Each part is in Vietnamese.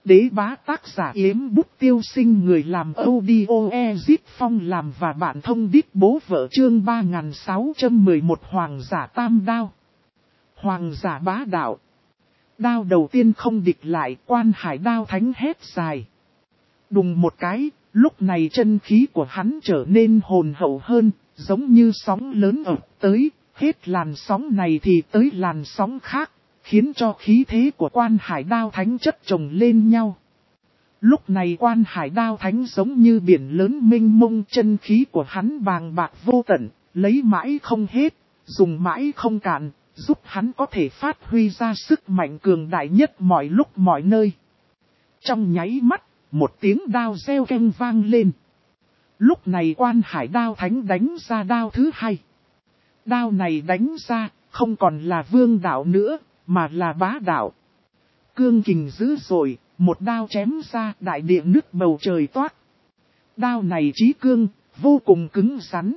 đế bá tác giả Yếm Bút Tiêu Sinh, người làm audio Ezip Phong làm và bạn thông đít bố vợ, chương 3611 Hoàng giả tam đao. Hoàng giả bá đạo. Đao đầu tiên không địch lại, Quan Hải Đao Thánh hét dài. Đùng một cái, lúc này chân khí của hắn trở nên hồn hậu hơn, giống như sóng lớn ập tới, hết làn sóng này thì tới làn sóng khác, khiến cho khí thế của Quan Hải Đao Thánh chất chồng lên nhau. Lúc này Quan Hải Đao Thánh giống như biển lớn mênh mông, chân khí của hắn bàng bạc vô tận, lấy mãi không hết, dùng mãi không cạn, giúp hắn có thể phát huy ra sức mạnh cường đại nhất mọi lúc mọi nơi. Trong nháy mắt, một tiếng đao reo keng vang lên. Lúc này Quan Hải Đao Thánh đánh ra đao thứ hai. Đao này đánh ra, không còn là vương đạo nữa, mà là bá đạo. Cương kình dữ dội, một đao chém ra, đại địa nứt bầu trời toát. Đao này chí cương, vô cùng cứng rắn.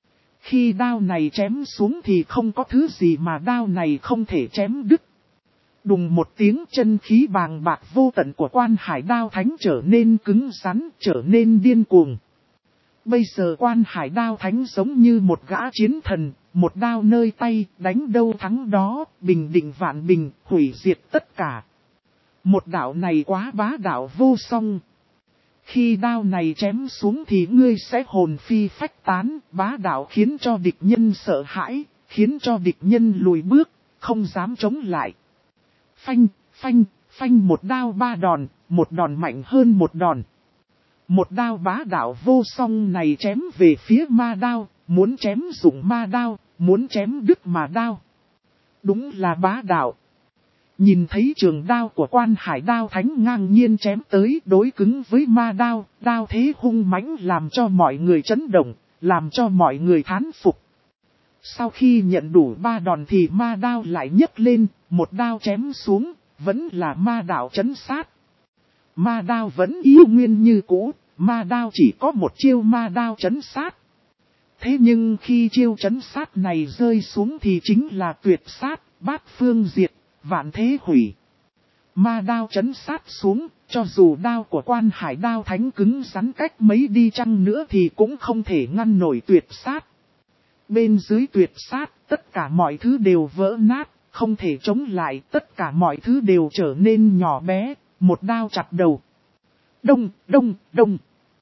Khi đao này chém xuống thì không có thứ gì mà đao này không thể chém đứt. Đùng một tiếng, chân khí bàng bạc vô tận của Quan Hải Đao Thánh trở nên cứng rắn, trở nên điên cuồng. Bây giờ Quan Hải Đao Thánh giống như một gã chiến thần, một đao nơi tay, đánh đâu thắng đó, bình định vạn bình, hủy diệt tất cả. Một đạo này quá bá đạo vô song. Khi đao này chém xuống thì ngươi sẽ hồn phi phách tán, bá đạo khiến cho địch nhân sợ hãi, khiến cho địch nhân lùi bước, không dám chống lại. Phanh, phanh, phanh, một đao ba đòn, một đòn mạnh hơn một đòn. Một đao bá đạo vô song này chém về phía ma đao, muốn chém dụng ma đao, muốn chém đứt mà đao. Đúng là bá đạo. Nhìn thấy trường đao của Quan Hải Đao Thánh ngang nhiên chém tới, đối cứng với ma đao, đao thế hung mãnh làm cho mọi người chấn động, làm cho mọi người thán phục. Sau khi nhận đủ ba đòn thì ma đao lại nhấc lên, một đao chém xuống, vẫn là ma đạo chấn sát. Ma đao vẫn yêu nguyên như cũ, ma đao chỉ có một chiêu ma đao chấn sát. Thế nhưng khi chiêu chấn sát này rơi xuống thì chính là tuyệt sát, bát phương diệt, vạn thế hủy. Ma đao chấn sát xuống, cho dù đao của Quan Hải Đao Thánh cứng rắn cách mấy đi chăng nữa thì cũng không thể ngăn nổi tuyệt sát. Bên dưới tuyệt sát, tất cả mọi thứ đều vỡ nát, không thể chống lại, tất cả mọi thứ đều trở nên nhỏ bé, một đao chặt đầu. Đông, đông, đông.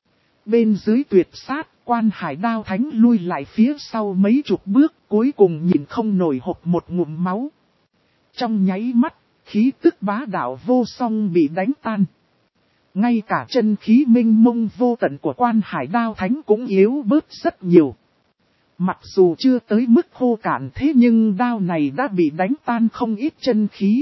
Bên dưới tuyệt sát, Quan Hải Đao Thánh lui lại phía sau mấy chục bước, cuối cùng nhìn không nổi hộc một ngụm máu. Trong nháy mắt, khí tức bá đạo vô song bị đánh tan. Ngay cả chân khí minh mông vô tận của Quan Hải Đao Thánh cũng yếu bớt rất nhiều. Mặc dù chưa tới mức khô cạn thế nhưng đao này đã bị đánh tan không ít chân khí.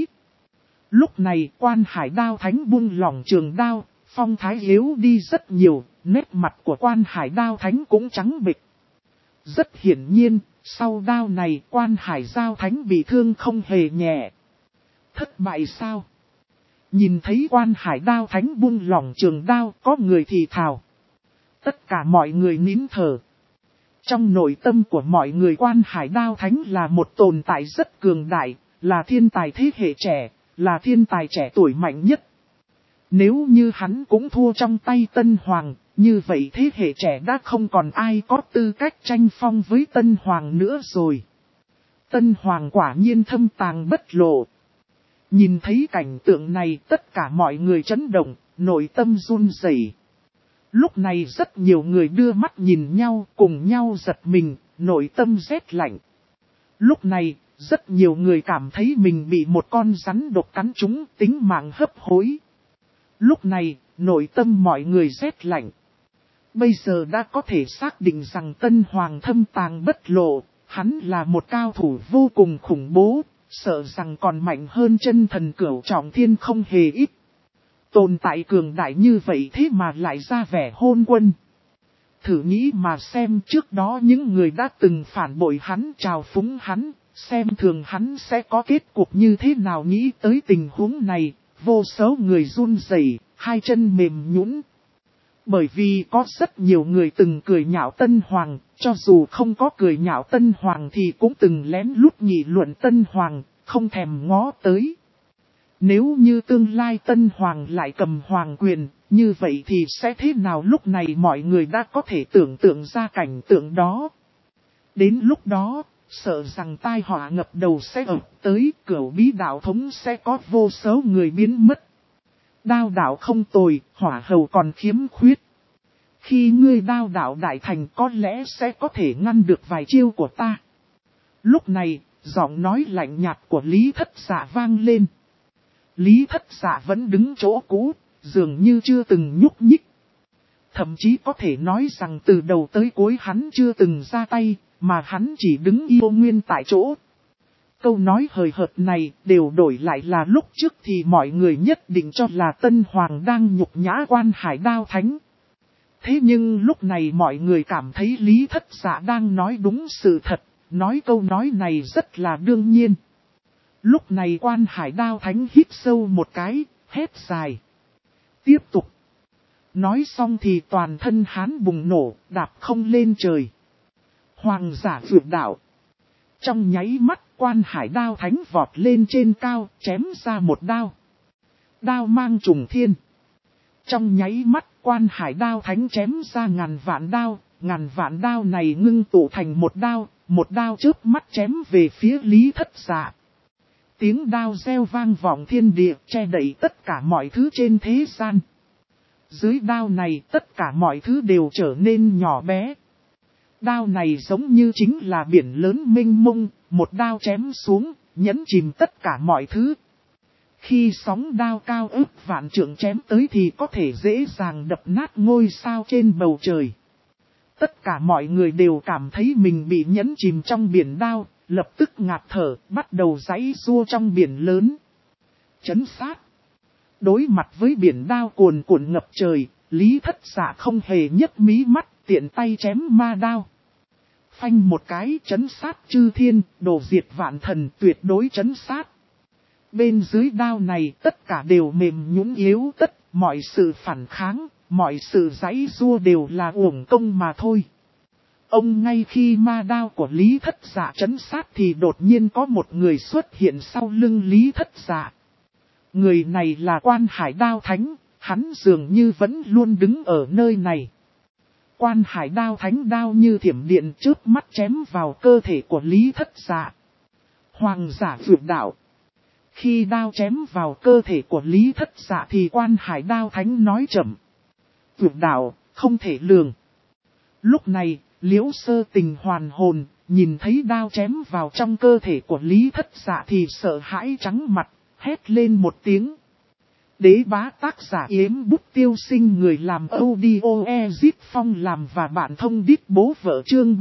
Lúc này Quan Hải Đao Thánh buông lỏng trường đao, phong thái yếu đi rất nhiều, nét mặt của Quan Hải Đao Thánh cũng trắng bệch. Rất hiển nhiên, sau đao này Quan Hải Đao Thánh bị thương không hề nhẹ. Thất bại sao? Nhìn thấy Quan Hải Đao Thánh buông lỏng trường đao, có người thì thào. Tất cả mọi người nín thở. Trong nội tâm của mọi người Quan Hải Đao Thánh là một tồn tại rất cường đại, là thiên tài thế hệ trẻ, là thiên tài trẻ tuổi mạnh nhất. Nếu như hắn cũng thua trong tay Tân Hoàng, như vậy thế hệ trẻ đã không còn ai có tư cách tranh phong với Tân Hoàng nữa rồi. Tân Hoàng quả nhiên thâm tàng bất lộ. Nhìn thấy cảnh tượng này tất cả mọi người chấn động, nội tâm run rẩy. Lúc này rất nhiều người đưa mắt nhìn nhau, cùng nhau giật mình, nội tâm rét lạnh. Lúc này, rất nhiều người cảm thấy mình bị một con rắn độc cắn trúng, tính mạng hấp hối. Lúc này, nội tâm mọi người rét lạnh. Bây giờ đã có thể xác định rằng Tân Hoàng thâm tàng bất lộ, hắn là một cao thủ vô cùng khủng bố, sợ rằng còn mạnh hơn chân thần Cửu Trọng Thiên không hề ít. Tồn tại cường đại như vậy thế mà lại ra vẻ hôn quân. Thử nghĩ mà xem, trước đó những người đã từng phản bội hắn, trào phúng hắn, xem thường hắn sẽ có kết cục như thế nào. Nghĩ tới tình huống này, vô số người run rẩy, hai chân mềm nhũn. Bởi vì có rất nhiều người từng cười nhạo Tân Hoàng, cho dù không có cười nhạo Tân Hoàng thì cũng từng lén lút nghị luận Tân Hoàng, không thèm ngó tới. Nếu như tương lai Tân Hoàng lại cầm hoàng quyền, như vậy thì sẽ thế nào? Lúc này mọi người đã có thể tưởng tượng ra cảnh tượng đó. Đến lúc đó, sợ rằng tai họa ngập đầu sẽ ập tới, Cửu Bí đạo thống sẽ có vô số người biến mất. Đao đạo không tồi, hỏa hầu còn khiếm khuyết. Khi ngươi đao đạo đại thành có lẽ sẽ có thể ngăn được vài chiêu của ta. Lúc này, giọng nói lạnh nhạt của Lý Thất Dạ vang lên. Lý Thất Dạ vẫn đứng chỗ cũ, dường như chưa từng nhúc nhích. Thậm chí có thể nói rằng từ đầu tới cuối hắn chưa từng ra tay, mà hắn chỉ đứng yêu nguyên tại chỗ. Câu nói hời hợt này đều đổi lại là lúc trước thì mọi người nhất định cho là Tân Hoàng đang nhục nhã Quan Hải Đao Thánh. Thế nhưng lúc này mọi người cảm thấy Lý Thất Dạ đang nói đúng sự thật, nói câu nói này rất là đương nhiên. Lúc này Quan Hải Đao Thánh hít sâu một cái, hét dài. Tiếp tục. Nói xong thì toàn thân hắn bùng nổ, đạp không lên trời. Hoàng giả vượt đạo. Trong nháy mắt Quan Hải Đao Thánh vọt lên trên cao, chém ra một đao. Đao mang trùng thiên. Trong nháy mắt Quan Hải Đao Thánh chém ra ngàn vạn đao này ngưng tụ thành một đao chớp mắt chém về phía Lý Thất Dạ. Tiếng đao reo vang vọng thiên địa, che đậy tất cả mọi thứ trên thế gian. Dưới đao này tất cả mọi thứ đều trở nên nhỏ bé. Đao này giống như chính là biển lớn mênh mông, một đao chém xuống, nhấn chìm tất cả mọi thứ. Khi sóng đao cao ước vạn trượng chém tới thì có thể dễ dàng đập nát ngôi sao trên bầu trời. Tất cả mọi người đều cảm thấy mình bị nhấn chìm trong biển đao, lập tức ngạt thở, bắt đầu giãy giụa trong biển lớn. Chấn sát. Đối mặt với biển đao cuồn cuộn ngập trời, Lý Thất Dạ không hề nhấc mí mắt, tiện tay chém ma đao. Phanh một cái, chấn sát chư thiên, đổ diệt vạn thần, tuyệt đối chấn sát. Bên dưới đao này tất cả đều mềm nhũn yếu tất, mọi sự phản kháng, mọi sự giãy giụa đều là uổng công mà thôi. Ông ngay khi ma đao của Lý Thất Dạ chấn sát thì đột nhiên có một người xuất hiện sau lưng Lý Thất Dạ. Người này là Quan Hải Đao Thánh, hắn dường như vẫn luôn đứng ở nơi này. Quan Hải Đao Thánh đao như thiểm điện chớp mắt chém vào cơ thể của Lý Thất Dạ. Hoàng giả vượt đạo. Khi đao chém vào cơ thể của Lý Thất Dạ thì Quan Hải Đao Thánh nói chậm. Vượt đạo, không thể lường. Lúc này, Liễu Sơ Tình hoàn hồn, nhìn thấy đao chém vào trong cơ thể của Lý Thất Dạ thì sợ hãi trắng mặt, hét lên một tiếng. Đế bá tác giả Yếm Bút Tiêu Sinh, người làm audio Ezit Phong làm và bạn thông đít bố vợ, chương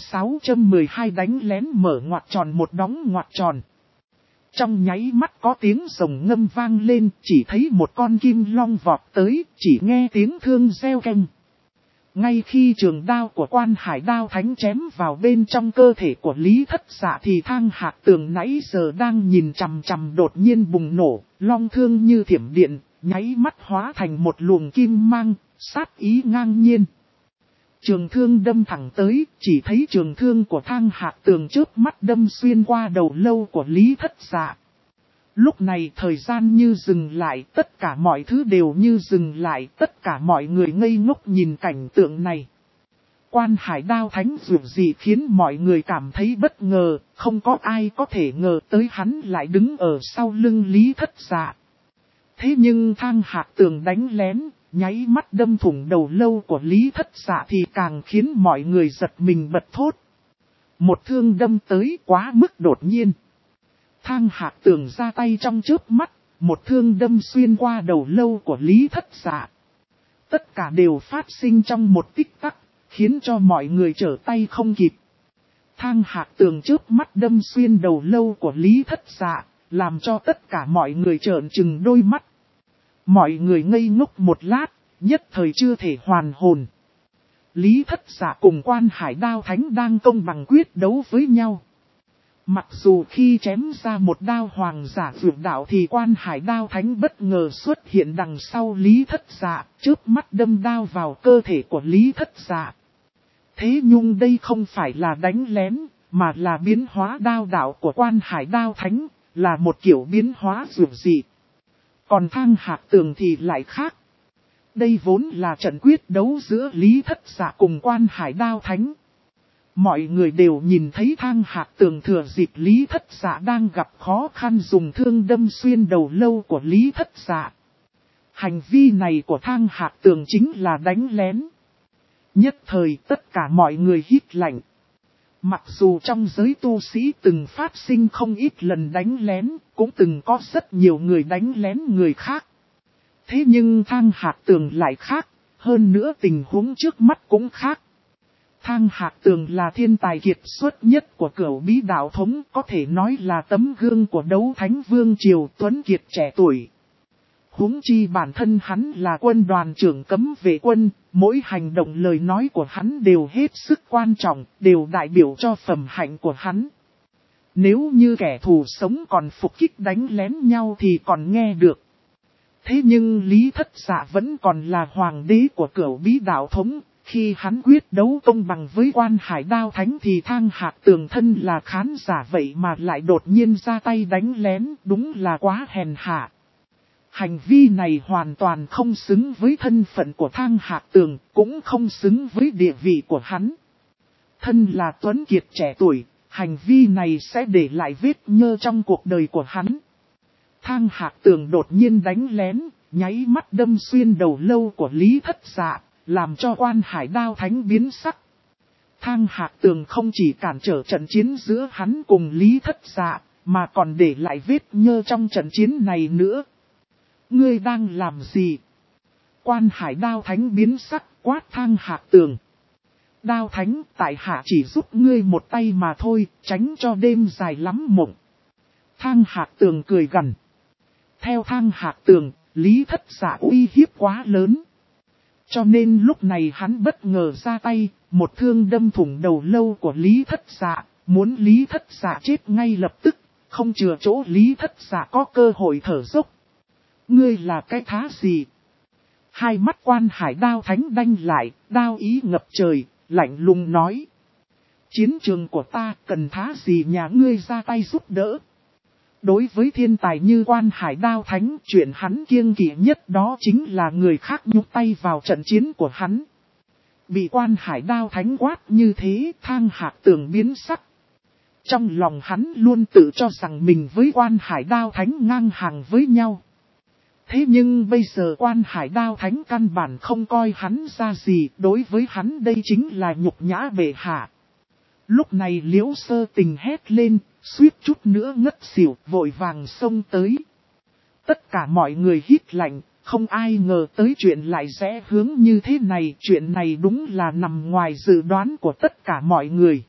3612 đánh lén mở ngoặc tròn một đóng ngoặc tròn. Trong nháy mắt có tiếng rồng ngâm vang lên, chỉ thấy một con kim long vọt tới, chỉ nghe tiếng thương reo keng. Ngay khi trường đao của Quan Hải Đao Thánh chém vào bên trong cơ thể của Lý Thất Dạ thì Thang Hạc Tường nãy giờ đang nhìn chằm chằm đột nhiên bùng nổ, long thương như thiểm điện, nháy mắt hóa thành một luồng kim mang, sát ý ngang nhiên. Trường thương đâm thẳng tới, chỉ thấy trường thương của Thang Hạc Tường chớp mắt đâm xuyên qua đầu lâu của Lý Thất Dạ. Lúc này thời gian như dừng lại, tất cả mọi thứ đều như dừng lại, tất cả mọi người ngây ngốc nhìn cảnh tượng này. Quan Hải Đao Thánh dù gì khiến mọi người cảm thấy bất ngờ, không có ai có thể ngờ tới hắn lại đứng ở sau lưng Lý Thất Dạ. Thế nhưng Thang Hạc Tường đánh lén, nháy mắt đâm thủng đầu lâu của Lý Thất Dạ thì càng khiến mọi người giật mình bật thốt. Một thương đâm tới quá mức đột nhiên. Thang Hạc Tường ra tay trong chớp mắt, một thương đâm xuyên qua đầu lâu của Lý Thất Dạ. Tất cả đều phát sinh trong một tích tắc, khiến cho mọi người trở tay không kịp. Thang Hạc Tường chớp mắt đâm xuyên đầu lâu của Lý Thất Dạ, làm cho tất cả mọi người trợn trừng đôi mắt. Mọi người ngây ngốc một lát, nhất thời chưa thể hoàn hồn. Lý Thất Dạ cùng Quan Hải Đao Thánh đang công bằng quyết đấu với nhau. Mặc dù khi chém ra một đao hoàng giả vượt đạo thì Quan Hải Đao Thánh bất ngờ xuất hiện đằng sau Lý Thất Dạ, chớp mắt đâm đao vào cơ thể của Lý Thất Dạ. Thế nhưng đây không phải là đánh lén, mà là biến hóa đao đạo của Quan Hải Đao Thánh, là một kiểu biến hóa dường dị. Còn Thang Hạc Tường thì lại khác. Đây vốn là trận quyết đấu giữa Lý Thất Dạ cùng Quan Hải Đao Thánh. Mọi người đều nhìn thấy Thang Hạc Tường thừa dịp Lý Thất Dạ đang gặp khó khăn dùng thương đâm xuyên đầu lâu của Lý Thất Dạ. Hành vi này của Thang Hạc Tường chính là đánh lén. Nhất thời tất cả mọi người hít lạnh. Mặc dù trong giới tu sĩ từng phát sinh không ít lần đánh lén, cũng từng có rất nhiều người đánh lén người khác. Thế nhưng Thang Hạc Tường lại khác, hơn nữa tình huống trước mắt cũng khác. Thang Hạc Tường là thiên tài kiệt xuất nhất của Cửu Bí đạo thống, có thể nói là tấm gương của đấu thánh vương triều tuấn kiệt trẻ tuổi. Huống chi bản thân hắn là quân đoàn trưởng cấm vệ quân, mỗi hành động lời nói của hắn đều hết sức quan trọng, đều đại biểu cho phẩm hạnh của hắn. Nếu như kẻ thù sống còn phục kích đánh lén nhau thì còn nghe được. Thế nhưng Lý Thất Dạ vẫn còn là hoàng đế của Cửu Bí đạo thống, khi hắn quyết đấu công bằng với Quan Hải Đao Thánh thì Thang Hạc Tường thân là khán giả vậy mà lại đột nhiên ra tay đánh lén, đúng là quá hèn hạ. Hành vi này hoàn toàn không xứng với thân phận của Thang Hạc Tường, cũng không xứng với địa vị của hắn. Thân là tuấn kiệt trẻ tuổi, hành vi này sẽ để lại vết nhơ trong cuộc đời của hắn. Thang Hạc Tường đột nhiên đánh lén, nháy mắt đâm xuyên đầu lâu của Lý Thất Dạ, làm cho Quan Hải Đao Thánh biến sắc. Thang Hạc Tường không chỉ cản trở trận chiến giữa hắn cùng Lý Thất Dạ, mà còn để lại vết nhơ trong trận chiến này nữa. Ngươi đang làm gì? Quan Hải Đao Thánh biến sắc quát Thang Hạc Tường. Đao Thánh, tại hạ chỉ giúp ngươi một tay mà thôi, tránh cho đêm dài lắm mộng. Thang Hạc Tường cười gằn. Theo Thang Hạc Tường, Lý Thất Dạ uy hiếp quá lớn. Cho nên lúc này hắn bất ngờ ra tay, một thương đâm thủng đầu lâu của Lý Thất Dạ, muốn Lý Thất Dạ chết ngay lập tức, không chừa chỗ Lý Thất Dạ có cơ hội thở dốc. Ngươi là cái thá gì? Hai mắt Quan Hải Đao Thánh đanh lại, đao ý ngập trời, lạnh lùng nói. Chiến trường của ta cần thá gì nhà ngươi ra tay giúp đỡ? Đối với thiên tài như Quan Hải Đao Thánh, chuyện hắn kiêng kỵ nhất đó chính là người khác nhúc tay vào trận chiến của hắn. Bị Quan Hải Đao Thánh quát như thế, Thang Hạc Tường biến sắc. Trong lòng hắn luôn tự cho rằng mình với Quan Hải Đao Thánh ngang hàng với nhau. Thế nhưng bây giờ Quan Hải Đao Thánh căn bản không coi hắn ra gì, đối với hắn đây chính là nhục nhã bệ hạ. Lúc này Liễu Sơ Tình hét lên, suýt chút nữa ngất xỉu, vội vàng xông tới. Tất cả mọi người hít lạnh, không ai ngờ tới chuyện lại rẽ hướng như thế này, chuyện này đúng là nằm ngoài dự đoán của tất cả mọi người.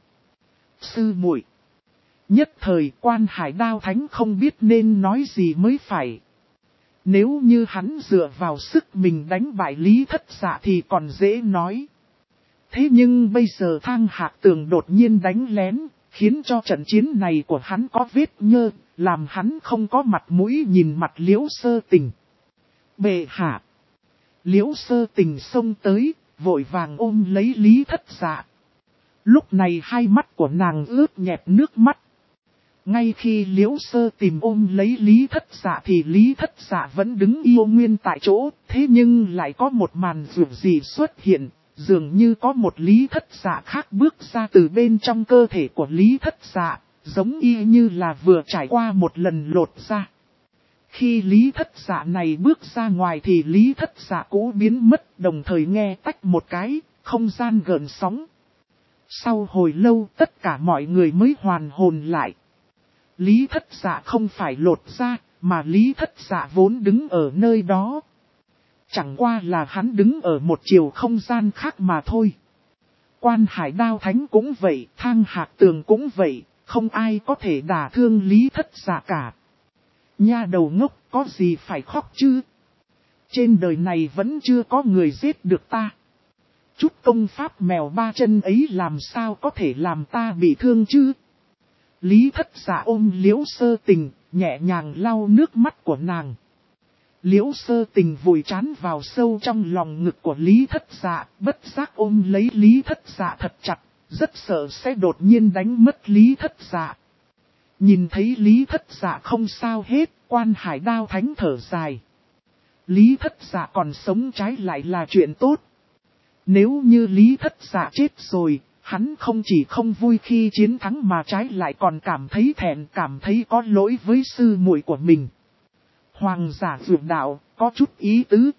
Sư muội. Nhất thời Quan Hải Đao Thánh không biết nên nói gì mới phải. Nếu như hắn dựa vào sức mình đánh bại Lý Thất Dạ thì còn dễ nói. Thế nhưng bây giờ Thang Hạc Tường đột nhiên đánh lén, khiến cho trận chiến này của hắn có vết nhơ, làm hắn không có mặt mũi nhìn mặt Liễu Sơ Tình. Bệ hạ. Liễu Sơ Tình xông tới, vội vàng ôm lấy Lý Thất Dạ. Lúc này hai mắt của nàng ướt nhẹp nước mắt. Ngay khi Liễu Sơ Tình ôm lấy Lý Thất Dạ thì Lý Thất Dạ vẫn đứng yêu nguyên tại chỗ, thế nhưng lại có một màn dường gì xuất hiện. Dường như có một Lý Thất Dạ khác bước ra từ bên trong cơ thể của Lý Thất Dạ, giống y như là vừa trải qua một lần lột ra. Khi Lý Thất Dạ này bước ra ngoài thì Lý Thất Dạ cũ biến mất, đồng thời nghe tách một cái, không gian gợn sóng. Sau hồi lâu tất cả mọi người mới hoàn hồn lại. Lý Thất Dạ không phải lột ra, mà Lý Thất Dạ vốn đứng ở nơi đó. Chẳng qua là hắn đứng ở một chiều không gian khác mà thôi. Quan Hải Đao Thánh cũng vậy, Thang Hạc Tường cũng vậy, không ai có thể đả thương Lý Thất Dạ cả. Nha đầu ngốc, có gì phải khóc chứ? Trên đời này vẫn chưa có người giết được ta. Chút công pháp mèo ba chân ấy làm sao có thể làm ta bị thương chứ? Lý Thất Dạ ôm Liễu Sơ Tình, nhẹ nhàng lau nước mắt của nàng. Liễu Sơ Tình vùi trán vào sâu trong lòng ngực của Lý Thất Dạ, bất giác ôm lấy Lý Thất Dạ thật chặt, rất sợ sẽ đột nhiên đánh mất Lý Thất Dạ. Nhìn thấy Lý Thất Dạ không sao hết, Quan Hải Đao Thánh thở dài. Lý Thất Dạ còn sống trái lại là chuyện tốt. Nếu như Lý Thất Dạ chết rồi, hắn không chỉ không vui khi chiến thắng mà trái lại còn cảm thấy thẹn, cảm thấy có lỗi với sư muội của mình. Hoàng giả dược đạo, có chút ý tứ.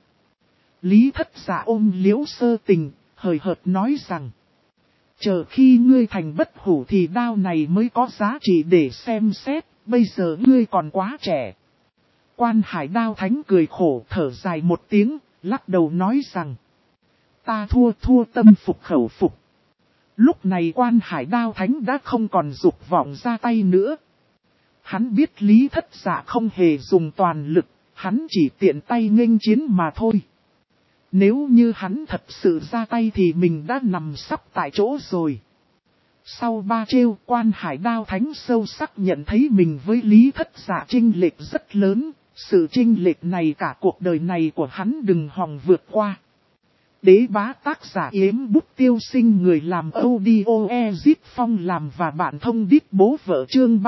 Lý Thất Dạ ôm Liễu Sơ Tình, hời hợt nói rằng. Chờ khi ngươi thành bất hủ thì đao này mới có giá trị để xem xét, bây giờ ngươi còn quá trẻ. Quan Hải Đao Thánh cười khổ thở dài một tiếng, lắc đầu nói rằng. Ta thua tâm phục khẩu phục. Lúc này Quan Hải Đao Thánh đã không còn dục vọng ra tay nữa. Hắn biết Lý Thất Dạ không hề dùng toàn lực, hắn chỉ tiện tay nghênh chiến mà thôi. Nếu như hắn thật sự ra tay thì mình đã nằm sắp tại chỗ rồi. Sau ba trêu, Quan Hải Đao Thánh sâu sắc nhận thấy mình với Lý Thất Dạ chênh lệch rất lớn, sự chênh lệch này cả cuộc đời này của hắn đừng hòng vượt qua. Đế bá tác giả Yếm Bút Tiêu Sinh, người làm audio Ezit Phong làm và bạn thông đít bố vợ, chương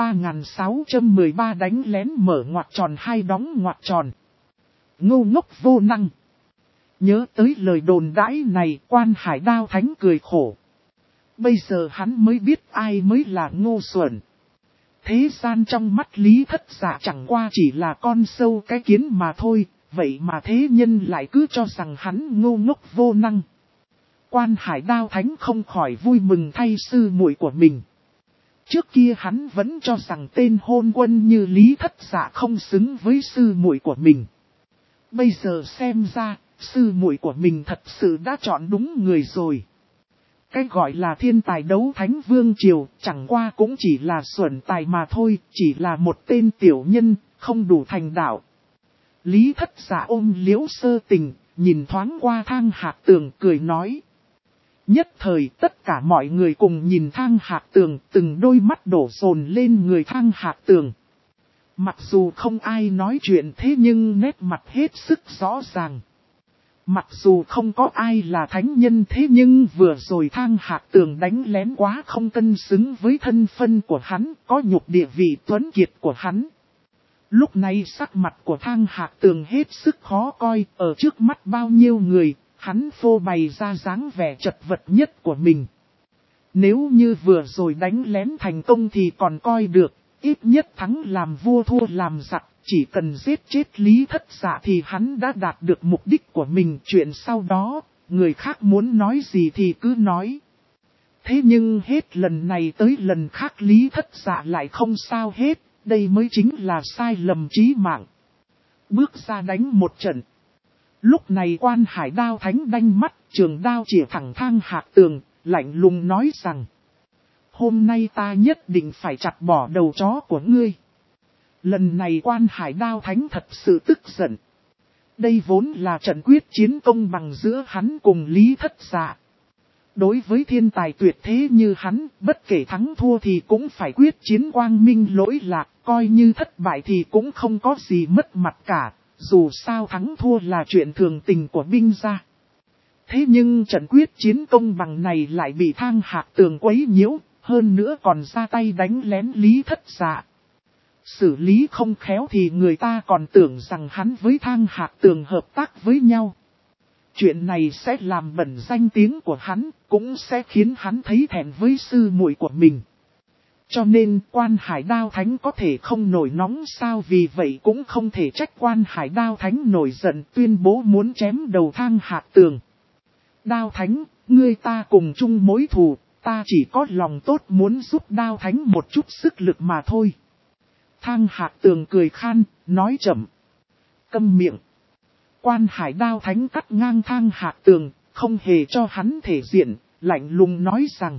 3613 đánh lén mở ngoặc tròn hay đóng ngoặc tròn. Ngu ngốc vô năng. Nhớ tới lời đồn đãi này, Quan Hải Đao Thánh cười khổ. Bây giờ hắn mới biết ai mới là ngu xuẩn. Thế gian trong mắt Lý Thất Dạ chẳng qua chỉ là con sâu cái kiến mà thôi, vậy mà thế nhân lại cứ cho rằng hắn ngu ngốc vô năng. Quan Hải Đao Thánh không khỏi vui mừng thay sư muội của mình. Trước kia hắn vẫn cho rằng tên hôn quân như Lý Thất Dạ không xứng với sư muội của mình. Bây giờ xem ra, sư muội của mình thật sự đã chọn đúng người rồi. Cái gọi là thiên tài đấu thánh vương triều chẳng qua cũng chỉ là xuẩn tài mà thôi, chỉ là một tên tiểu nhân, không đủ thành đạo. Lý Thất Dạ ôm Liễu Sơ Tình, nhìn thoáng qua Thang Hạc Tường cười nói. Nhất thời tất cả mọi người cùng nhìn Thang Hạc Tường, từng đôi mắt đổ dồn lên người Thang Hạc Tường. Mặc dù không ai nói chuyện thế nhưng nét mặt hết sức rõ ràng. Mặc dù không có ai là thánh nhân thế nhưng vừa rồi Thang Hạc Tường đánh lén quá không cân xứng với thân phận của hắn, có nhục địa vị tuấn kiệt của hắn. Lúc này sắc mặt của Thang Hạc Tường hết sức khó coi, ở trước mắt bao nhiêu người, hắn phô bày ra dáng vẻ chật vật nhất của mình. Nếu như vừa rồi đánh lén thành công thì còn coi được, ít nhất thắng làm vua thua làm giặc. Chỉ cần giết chết Lý Thất Dạ thì hắn đã đạt được mục đích của mình. Chuyện sau đó, người khác muốn nói gì thì cứ nói. Thế nhưng hết lần này tới lần khác Lý Thất Dạ lại không sao hết. Đây mới chính là sai lầm chí mạng. Bước ra đánh một trận. Lúc này Quan Hải Đao Thánh đanh mắt, trường đao chĩa thẳng Thang Hạc Tường, lạnh lùng nói rằng. Hôm nay ta nhất định phải chặt bỏ đầu chó của ngươi. Lần này Quan Hải Đao Thánh thật sự tức giận. Đây vốn là trận quyết chiến công bằng giữa hắn cùng Lý Thất Dạ. Đối với thiên tài tuyệt thế như hắn, bất kể thắng thua thì cũng phải quyết chiến quang minh lỗi lạc, coi như thất bại thì cũng không có gì mất mặt cả, dù sao thắng thua là chuyện thường tình của binh gia. Thế nhưng trận quyết chiến công bằng này lại bị Thang Hạc Tường quấy nhiễu, hơn nữa còn ra tay đánh lén Lý Thất Dạ. Xử lý không khéo thì người ta còn tưởng rằng hắn với Thang Hạc Tường hợp tác với nhau. Chuyện này sẽ làm bẩn danh tiếng của hắn, cũng sẽ khiến hắn thấy thẹn với sư muội của mình. Cho nên Quan Hải Đao Thánh có thể không nổi nóng sao, vì vậy cũng không thể trách Quan Hải Đao Thánh nổi giận tuyên bố muốn chém đầu Thang Hạc Tường. Đao Thánh, ngươi ta cùng chung mối thù, ta chỉ có lòng tốt muốn giúp Đao Thánh một chút sức lực mà thôi. Thang Hạc Tường cười khan, nói chậm. Câm miệng. Quan Hải Đao Thánh cắt ngang Thang Hạc Tường, không hề cho hắn thể diện, lạnh lùng nói rằng.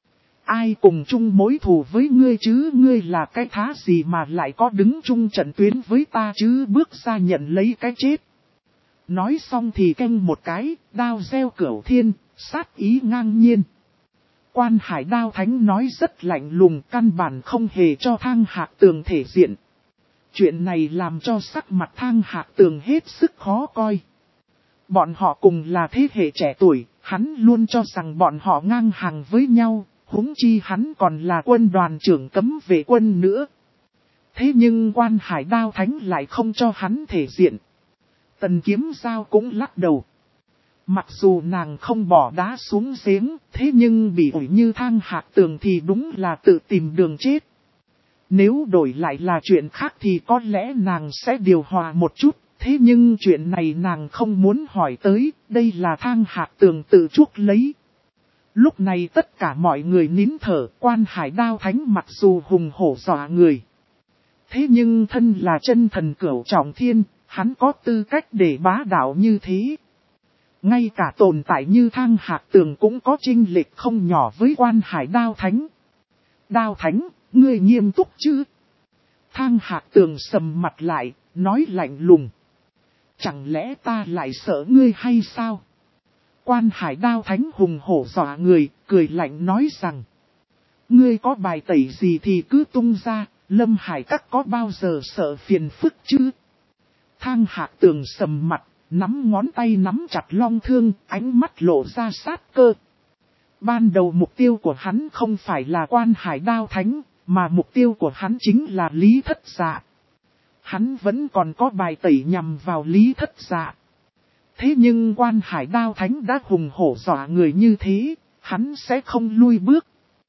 Ai cùng chung mối thù với ngươi chứ, ngươi là cái thá gì mà lại có đứng chung trận tuyến với ta chứ, bước ra nhận lấy cái chết. Nói xong thì canh một cái, đao gieo cửu thiên, sát ý ngang nhiên. Quan Hải Đao Thánh nói rất lạnh lùng, căn bản không hề cho Thang Hạc Tường thể diện. Chuyện này làm cho sắc mặt Thang Hạc Tường hết sức khó coi. Bọn họ cùng là thế hệ trẻ tuổi, hắn luôn cho rằng bọn họ ngang hàng với nhau, huống chi hắn còn là quân đoàn trưởng cấm vệ quân nữa. Thế nhưng Quan Hải Đao Thánh lại không cho hắn thể diện. Tần Kiếm Giao cũng lắc đầu. Mặc dù nàng không bỏ đá xuống giếng, thế nhưng bị ủi như Thang Hạc Tường thì đúng là tự tìm đường chết. Nếu đổi lại là chuyện khác thì có lẽ nàng sẽ điều hòa một chút, thế nhưng chuyện này nàng không muốn hỏi tới, đây là Thang Hạc Tường tự chuốc lấy. Lúc này tất cả mọi người nín thở, Quan Hải Đao Thánh mặc dù hùng hổ dọa người. Thế nhưng thân là chân thần cửu trọng thiên, hắn có tư cách để bá đạo như thế. Ngay cả tồn tại như Thang Hạc Tường cũng có chênh lệch không nhỏ với Quan Hải Đao Thánh. Đao Thánh, ngươi nghiêm túc chứ? Thang Hạc Tường sầm mặt lại, nói lạnh lùng. Chẳng lẽ ta lại sợ ngươi hay sao? Quan Hải Đao Thánh hùng hổ dọa người, cười lạnh nói rằng. Ngươi có bài tẩy gì thì cứ tung ra, Lâm Hải Các có bao giờ sợ phiền phức chứ? Thang Hạc Tường sầm mặt, nắm ngón tay nắm chặt long thương, ánh mắt lộ ra sát cơ. Ban đầu mục tiêu của hắn không phải là Quan Hải Đao Thánh, mà mục tiêu của hắn chính là Lý Thất Dạ. Hắn vẫn còn có bài tẩy nhằm vào Lý Thất Dạ. Thế nhưng Quan Hải Đao Thánh đã hùng hổ dọa người như thế, hắn sẽ không lui bước.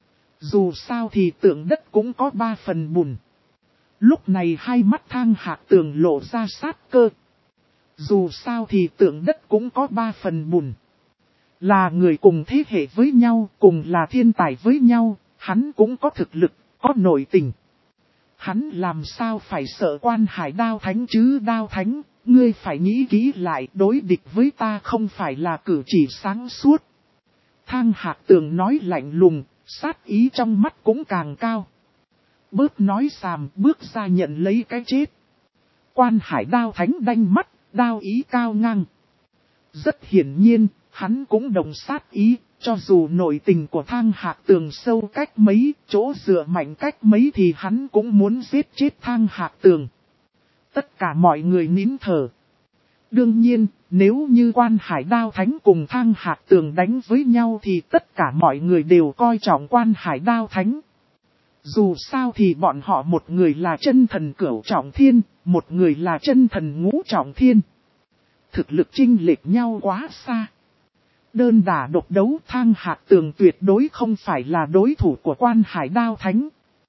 Dù sao thì tượng đất cũng có 3 phần bùn. Lúc này hai mắt Thang Hạc Tường lộ ra sát cơ. Dù sao thì tượng đất cũng có 3 phần bùn. Là người cùng thế hệ với nhau, cùng là thiên tài với nhau, hắn cũng có thực lực, có nội tình. Hắn làm sao phải sợ Quan Hải Đao Thánh chứ? Đao Thánh, ngươi phải nghĩ kỹ lại, đối địch với ta không phải là cử chỉ sáng suốt. Thang Hạc Tường nói lạnh lùng, sát ý trong mắt cũng càng cao. Bớt nói xàm, bước ra nhận lấy cái chết. Quan Hải Đao Thánh đanh mắt, đao ý cao ngang. Rất hiển nhiên, hắn cũng đồng sát ý, cho dù nội tình của Thang Hạc Tường sâu cách mấy, chỗ dựa mạnh cách mấy thì hắn cũng muốn giết chết Thang Hạc Tường. Tất cả mọi người nín thở. Đương nhiên, nếu như Quan Hải Đao Thánh cùng Thang Hạc Tường đánh với nhau thì tất cả mọi người đều coi trọng Quan Hải Đao Thánh. Dù sao thì bọn họ một người là chân thần cửu trọng thiên, một người là chân thần ngũ trọng thiên. Thực lực chênh lệch nhau quá xa. Đơn đả độc đấu Thang Hạc Tường tuyệt đối không phải là đối thủ của Quan Hải Đao Thánh.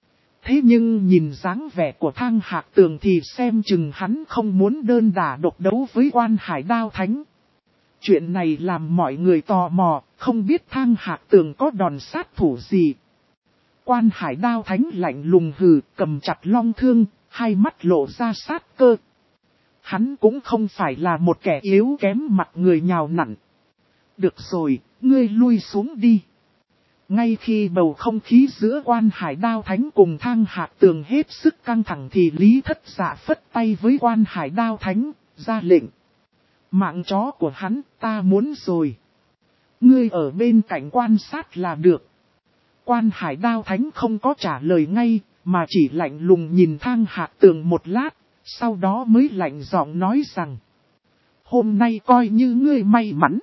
Thế nhưng nhìn dáng vẻ của Thang Hạc Tường thì xem chừng hắn không muốn đơn đả độc đấu với Quan Hải Đao Thánh. Chuyện này làm mọi người tò mò, không biết Thang Hạc Tường có đòn sát thủ gì. Quan Hải Đao Thánh lạnh lùng hừ, cầm chặt long thương, hai mắt lộ ra sát cơ. Hắn cũng không phải là một kẻ yếu kém mặt người nhào nặn. Được rồi, ngươi lui xuống đi. Ngay khi bầu không khí giữa Quan Hải Đao Thánh cùng Thang Hạc Tường hết sức căng thẳng thì Lý Thất Dạ phất tay với Quan Hải Đao Thánh, ra lệnh. Mạng chó của hắn ta muốn rồi. Ngươi ở bên cạnh quan sát là được. Quan Hải Đao Thánh không có trả lời ngay, mà chỉ lạnh lùng nhìn Thang Hạc Tường một lát, sau đó mới lạnh giọng nói rằng. Hôm nay coi như ngươi may mắn.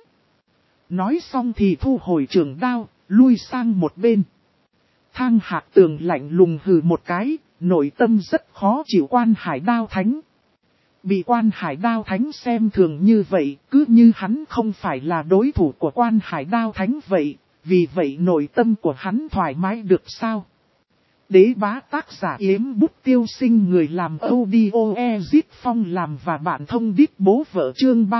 Nói xong thì thu hồi trường đao, lui sang một bên. Thang Hạc Tường lạnh lùng hừ một cái, nội tâm rất khó chịu Quan Hải Đao Thánh. Bị Quan Hải Đao Thánh xem thường như vậy, cứ như hắn không phải là đối thủ của Quan Hải Đao Thánh vậy, vì vậy nội tâm của hắn thoải mái được sao? Đế bá tác giả Yếm Bút Tiêu Sinh, người làm audio Ezit Phong làm và bạn thông đít bố vợ, chương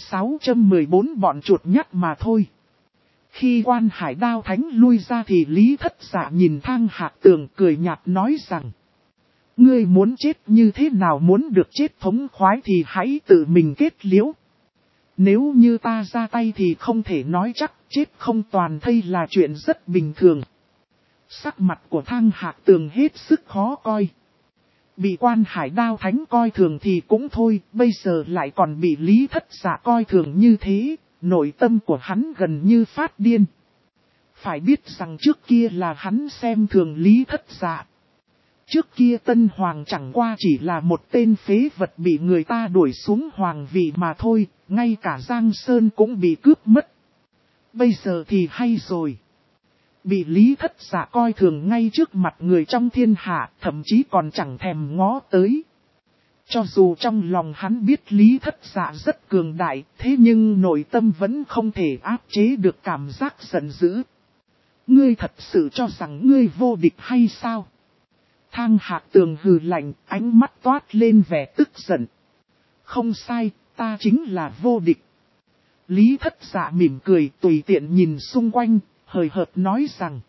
3614 bọn chuột nhắt mà thôi. Khi Quan Hải Đao Thánh lui ra thì Lý Thất Dạ nhìn Thang Hạc Tường cười nhạt nói rằng. Ngươi muốn chết như thế nào, muốn được chết thống khoái thì hãy tự mình kết liễu. Nếu như ta ra tay thì không thể nói chắc, chết không toàn thây là chuyện rất bình thường. Sắc mặt của Thang Hạc Tường hết sức khó coi. Bị Quan Hải Đao Thánh coi thường thì cũng thôi, bây giờ lại còn bị Lý Thất Dạ coi thường như thế, nội tâm của hắn gần như phát điên. Phải biết rằng trước kia là hắn xem thường Lý Thất Dạ. Trước kia Tân Hoàng chẳng qua chỉ là một tên phế vật bị người ta đuổi xuống hoàng vị mà thôi, ngay cả Giang Sơn cũng bị cướp mất. Bây giờ thì hay rồi. Bị Lý Thất Dạ coi thường ngay trước mặt người trong thiên hạ, thậm chí còn chẳng thèm ngó tới. Cho dù trong lòng hắn biết Lý Thất Dạ rất cường đại, thế nhưng nội tâm vẫn không thể áp chế được cảm giác giận dữ. Ngươi thật sự cho rằng ngươi vô địch hay sao? Thang Hạc Tường hừ lạnh, ánh mắt toát lên vẻ tức giận. Không sai, ta chính là vô địch. Lý Thất Dạ mỉm cười tùy tiện nhìn xung quanh, hời hợt nói rằng.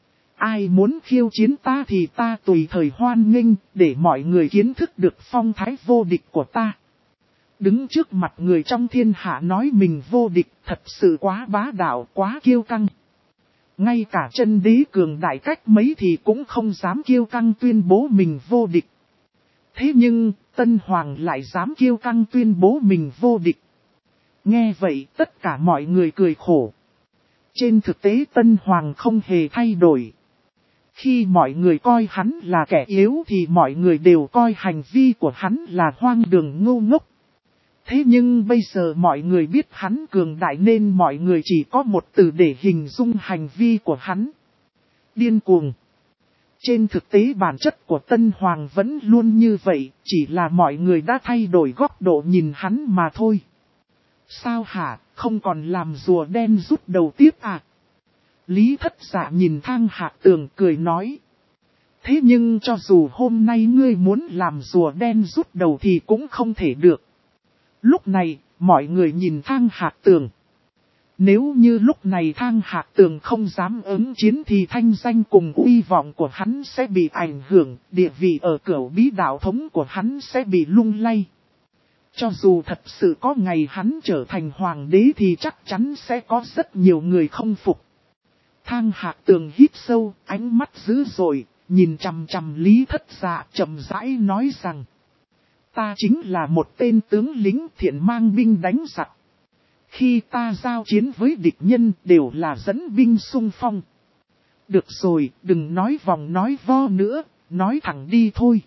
Ai muốn khiêu chiến ta thì ta tùy thời hoan nghênh, để mọi người kiến thức được phong thái vô địch của ta. Đứng trước mặt người trong thiên hạ nói mình vô địch thật sự quá bá đạo, quá kiêu căng. Ngay cả chân đế cường đại cách mấy thì cũng không dám kiêu căng tuyên bố mình vô địch. Thế nhưng, Tân Hoàng lại dám kiêu căng tuyên bố mình vô địch. Nghe vậy tất cả mọi người cười khổ. Trên thực tế Tân Hoàng không hề thay đổi. Khi mọi người coi hắn là kẻ yếu thì mọi người đều coi hành vi của hắn là hoang đường ngu ngốc. Thế nhưng bây giờ mọi người biết hắn cường đại nên mọi người chỉ có một từ để hình dung hành vi của hắn. Điên cuồng. Trên thực tế bản chất của Tân Hoàng vẫn luôn như vậy, chỉ là mọi người đã thay đổi góc độ nhìn hắn mà thôi. Sao hả, không còn làm rùa đen rút đầu tiếp à? Lý Thất Dạ nhìn Thang Hạc Tường cười nói. Thế nhưng cho dù hôm nay ngươi muốn làm rùa đen rút đầu thì cũng không thể được. Lúc này, mọi người nhìn Thang Hạc Tường. Nếu như lúc này Thang Hạc Tường không dám ứng chiến thì thanh danh cùng uy vọng của hắn sẽ bị ảnh hưởng, địa vị ở cửu bí đạo thống của hắn sẽ bị lung lay. Cho dù thật sự có ngày hắn trở thành hoàng đế thì chắc chắn sẽ có rất nhiều người không phục. Thang Hạc Tường hít sâu, ánh mắt dữ dội, nhìn chằm chằm Lý Thất Dạ chậm rãi nói rằng. Ta chính là một tên tướng lính thiện mang binh đánh giặc. Khi ta giao chiến với địch nhân đều là dẫn binh xung phong. Được rồi, đừng nói vòng nói vo nữa, nói thẳng đi thôi.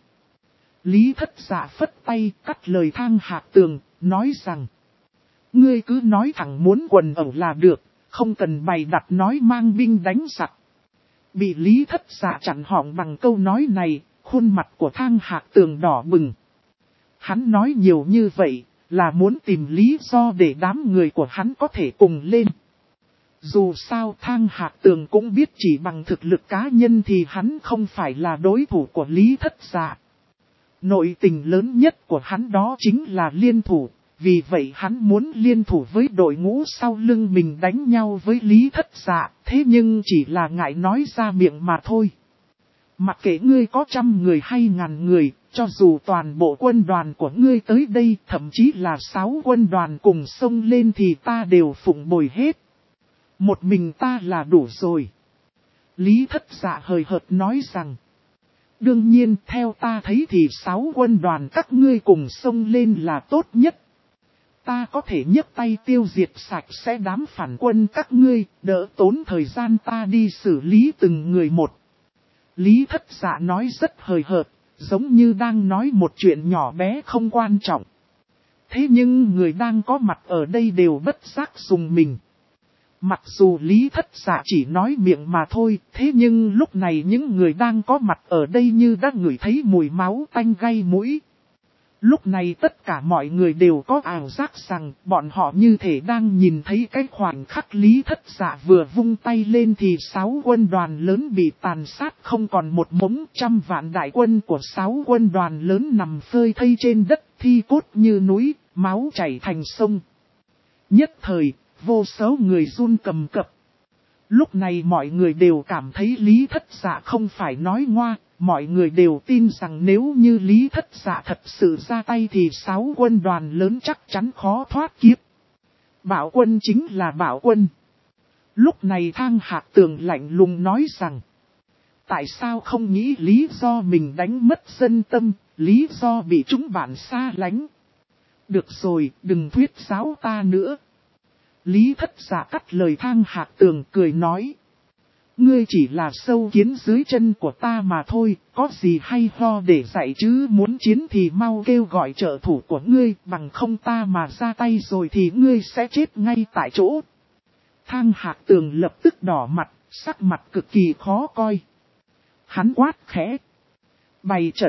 Lý Thất Dạ phất tay cắt lời Thang Hạc Tường, nói rằng. Ngươi cứ nói thẳng muốn quần ẩu là được, không cần bày đặt nói mang binh đánh giặc. Bị Lý Thất Dạ chặn họng bằng câu nói này, khuôn mặt của Thang Hạc Tường đỏ bừng. Hắn nói nhiều như vậy, là muốn tìm lý do để đám người của hắn có thể cùng lên. Dù sao Thang Hạc Tường cũng biết chỉ bằng thực lực cá nhân thì hắn không phải là đối thủ của Lý Thất Dạ. Nội tình lớn nhất của hắn đó chính là liên thủ, vì vậy hắn muốn liên thủ với đội ngũ sau lưng mình đánh nhau với Lý Thất Dạ, thế nhưng chỉ là ngại nói ra miệng mà thôi. Mặc kệ ngươi có 100 người hay 1000 người, cho dù toàn bộ quân đoàn của ngươi tới đây, thậm chí là 6 quân đoàn cùng xông lên thì ta đều phụng bồi hết. Một mình ta là đủ rồi. Lý Thất Dạ hời hợt nói rằng. Đương nhiên theo ta thấy thì 6 quân đoàn các ngươi cùng xông lên là tốt nhất. Ta có thể nhấc tay tiêu diệt sạch sẽ đám phản quân các ngươi, đỡ tốn thời gian ta đi xử lý từng người một. Lý Thất Dạ nói rất hời hợt, giống như đang nói một chuyện nhỏ bé không quan trọng. Thế nhưng người đang có mặt ở đây đều bất giác dùng mình. Mặc dù Lý Thất Dạ chỉ nói miệng mà thôi, thế nhưng lúc này những người đang có mặt ở đây như đã ngửi thấy mùi máu tanh gây mũi. Lúc này tất cả mọi người đều có ảo giác rằng bọn họ như thể đang nhìn thấy cái khoảnh khắc Lý Thất Dạ vừa vung tay lên thì 6 quân đoàn lớn bị tàn sát không còn một mống, 100 vạn đại quân của 6 quân đoàn lớn nằm phơi thây trên đất, thi cốt như núi, máu chảy thành sông. Nhất thời, vô số người run cầm cập. Lúc này mọi người đều cảm thấy Lý Thất Dạ không phải nói ngoa. Mọi người đều tin rằng nếu như Lý Thất Dạ thật sự ra tay thì 6 quân đoàn lớn chắc chắn khó thoát kiếp. Bảo quân chính là bảo quân. Lúc này Thang Hạc Tường lạnh lùng nói rằng. Tại sao không nghĩ lý do mình đánh mất dân tâm, lý do bị chúng bạn xa lánh. Được rồi, đừng thuyết giáo ta nữa. Lý Thất Dạ cắt lời Thang Hạc Tường cười nói. Ngươi chỉ là sâu kiến dưới chân của ta mà thôi, có gì hay ho để dạy chứ, muốn chiến thì mau kêu gọi trợ thủ của ngươi, bằng không ta mà ra tay rồi thì ngươi sẽ chết ngay tại chỗ. Thang Hạc Tường lập tức đỏ mặt, sắc mặt cực kỳ khó coi. Hắn quát khẽ. Bày trận,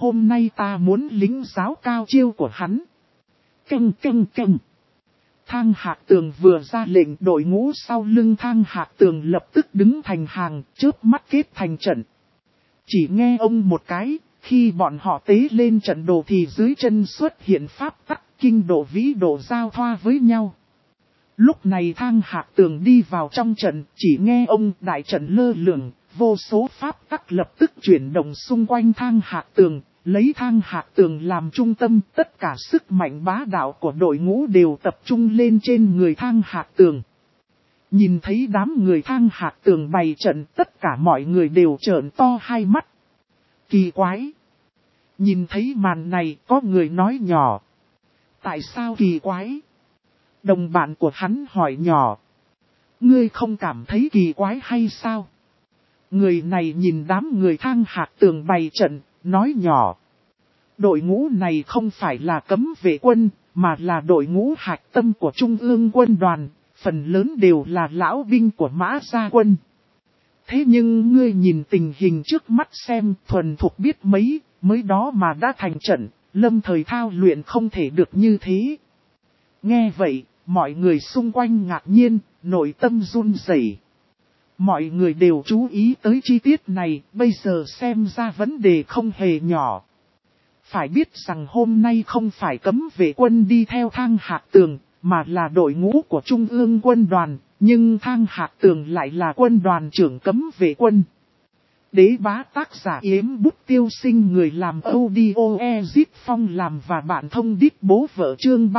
Hôm nay ta muốn lĩnh giáo cao chiêu của hắn. Canh canh canh. Thang Hạc Tường vừa ra lệnh, đội ngũ sau lưng Thang Hạc Tường lập tức đứng thành hàng, chớp mắt kết thành trận. Chỉ nghe ông một cái, khi bọn họ tế lên trận đồ thì dưới chân xuất hiện pháp tắc kinh độ vĩ độ giao thoa với nhau. Lúc này Thang Hạc Tường đi vào trong trận, chỉ nghe ông đại trận lơ lửng, vô số pháp tắc lập tức chuyển động xung quanh Thang Hạc Tường, lấy Thang Hạc Tường làm trung tâm, tất cả sức mạnh bá đạo của đội ngũ đều tập trung lên trên người Thang Hạc Tường. Nhìn thấy đám người Thang Hạc Tường bày trận, tất cả mọi người đều trợn to hai mắt. Kỳ quái! Nhìn thấy màn này, có người nói nhỏ. Tại sao kỳ quái? Đồng bạn của hắn hỏi nhỏ. Ngươi không cảm thấy kỳ quái hay sao? Người này nhìn đám người Thang Hạc Tường bày trận, nói nhỏ. Đội ngũ này không phải là cấm vệ quân, mà là đội ngũ hạch tâm của Trung ương quân đoàn, phần lớn đều là lão binh của Mã Gia Quân. Thế nhưng ngươi nhìn tình hình trước mắt xem, thuần thục biết mấy, mới đó mà đã thành trận, lâm thời thao luyện không thể được như thế. Nghe vậy, mọi người xung quanh ngạc nhiên, nội tâm run rẩy. Mọi người đều chú ý tới chi tiết này, bây giờ xem ra vấn đề không hề nhỏ. Phải biết rằng hôm nay không phải cấm vệ quân đi theo Thang Hạc Tường, mà là đội ngũ của Trung ương quân đoàn, nhưng Thang Hạc Tường lại là quân đoàn trưởng cấm vệ quân. Đế bá tác giả Yếm Bút Tiêu Sinh, người làm audio Ezip Phong làm và bạn thông đít bố vợ, chương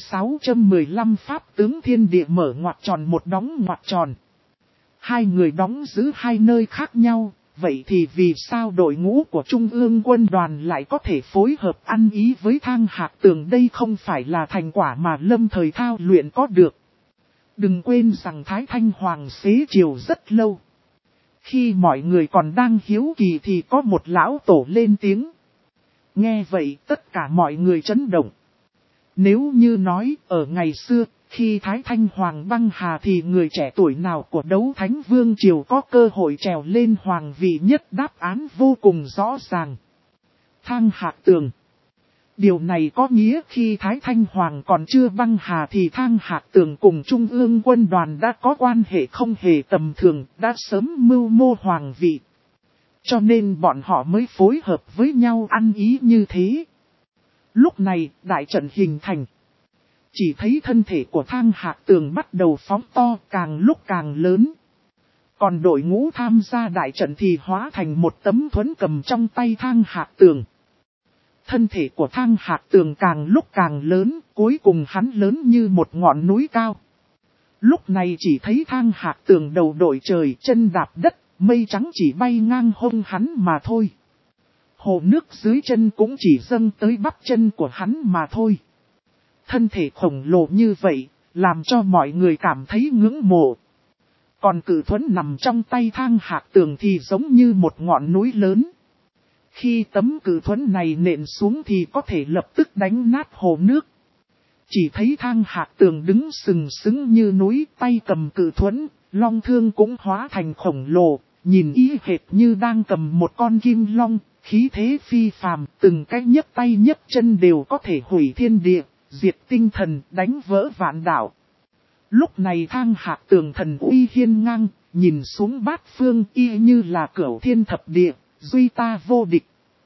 3615 Pháp tướng thiên địa mở ngoặc tròn một đóng ngoặc tròn. Hai người đóng giữ hai nơi khác nhau, vậy thì vì sao đội ngũ của Trung ương quân đoàn lại có thể phối hợp ăn ý với Thang Hạc Tường? Đây không phải là thành quả mà lâm thời thao luyện có được. Đừng quên rằng Thái Thanh Hoàng xế chiều rất lâu. Khi mọi người còn đang hiếu kỳ thì có một lão tổ lên tiếng. Nghe vậy tất cả mọi người chấn động. Nếu như nói ở ngày xưa, khi Thái Thanh Hoàng băng hà thì người trẻ tuổi nào của Đấu Thánh Vương Triều có cơ hội trèo lên hoàng vị nhất? Đáp án vô cùng rõ ràng. Thang Hạc Tường. Điều này có nghĩa khi Thái Thanh Hoàng còn chưa băng hà thì Thang Hạc Tường cùng Trung ương quân đoàn đã có quan hệ không hề tầm thường, đã sớm mưu mô hoàng vị. Cho nên bọn họ mới phối hợp với nhau ăn ý như thế. Lúc này, đại trận hình thành. Chỉ thấy thân thể của Thang Hạc Tường bắt đầu phóng to, càng lúc càng lớn. Còn đội ngũ tham gia đại trận thì hóa thành một tấm thuẫn cầm trong tay Thang Hạc Tường. Thân thể của Thang Hạc Tường càng lúc càng lớn, cuối cùng hắn lớn như một ngọn núi cao. Lúc này chỉ thấy Thang Hạc Tường đầu đội trời, chân đạp đất, mây trắng chỉ bay ngang hông hắn mà thôi. Hồ nước dưới chân cũng chỉ dâng tới bắp chân của hắn mà thôi. Thân thể khổng lồ như vậy, làm cho mọi người cảm thấy ngưỡng mộ. Còn cự thuẫn nằm trong tay Thang Hạc Tường thì giống như một ngọn núi lớn. Khi tấm cự thuẫn này nện xuống thì có thể lập tức đánh nát hồ nước. Chỉ thấy Thang Hạc Tường đứng sừng sững như núi, tay cầm cự thuẫn, long thương cũng hóa thành khổng lồ, nhìn y hệt như đang cầm một con kim long, khí thế phi phàm, từng cái nhấc tay nhấc chân đều có thể hủy thiên địa, diệt tinh thần, đánh vỡ vạn đạo. Lúc này Thang Hạc Tường thần uy hiên ngang, nhìn xuống bát phương y như là cửu thiên thập địa, duy ta vô địch.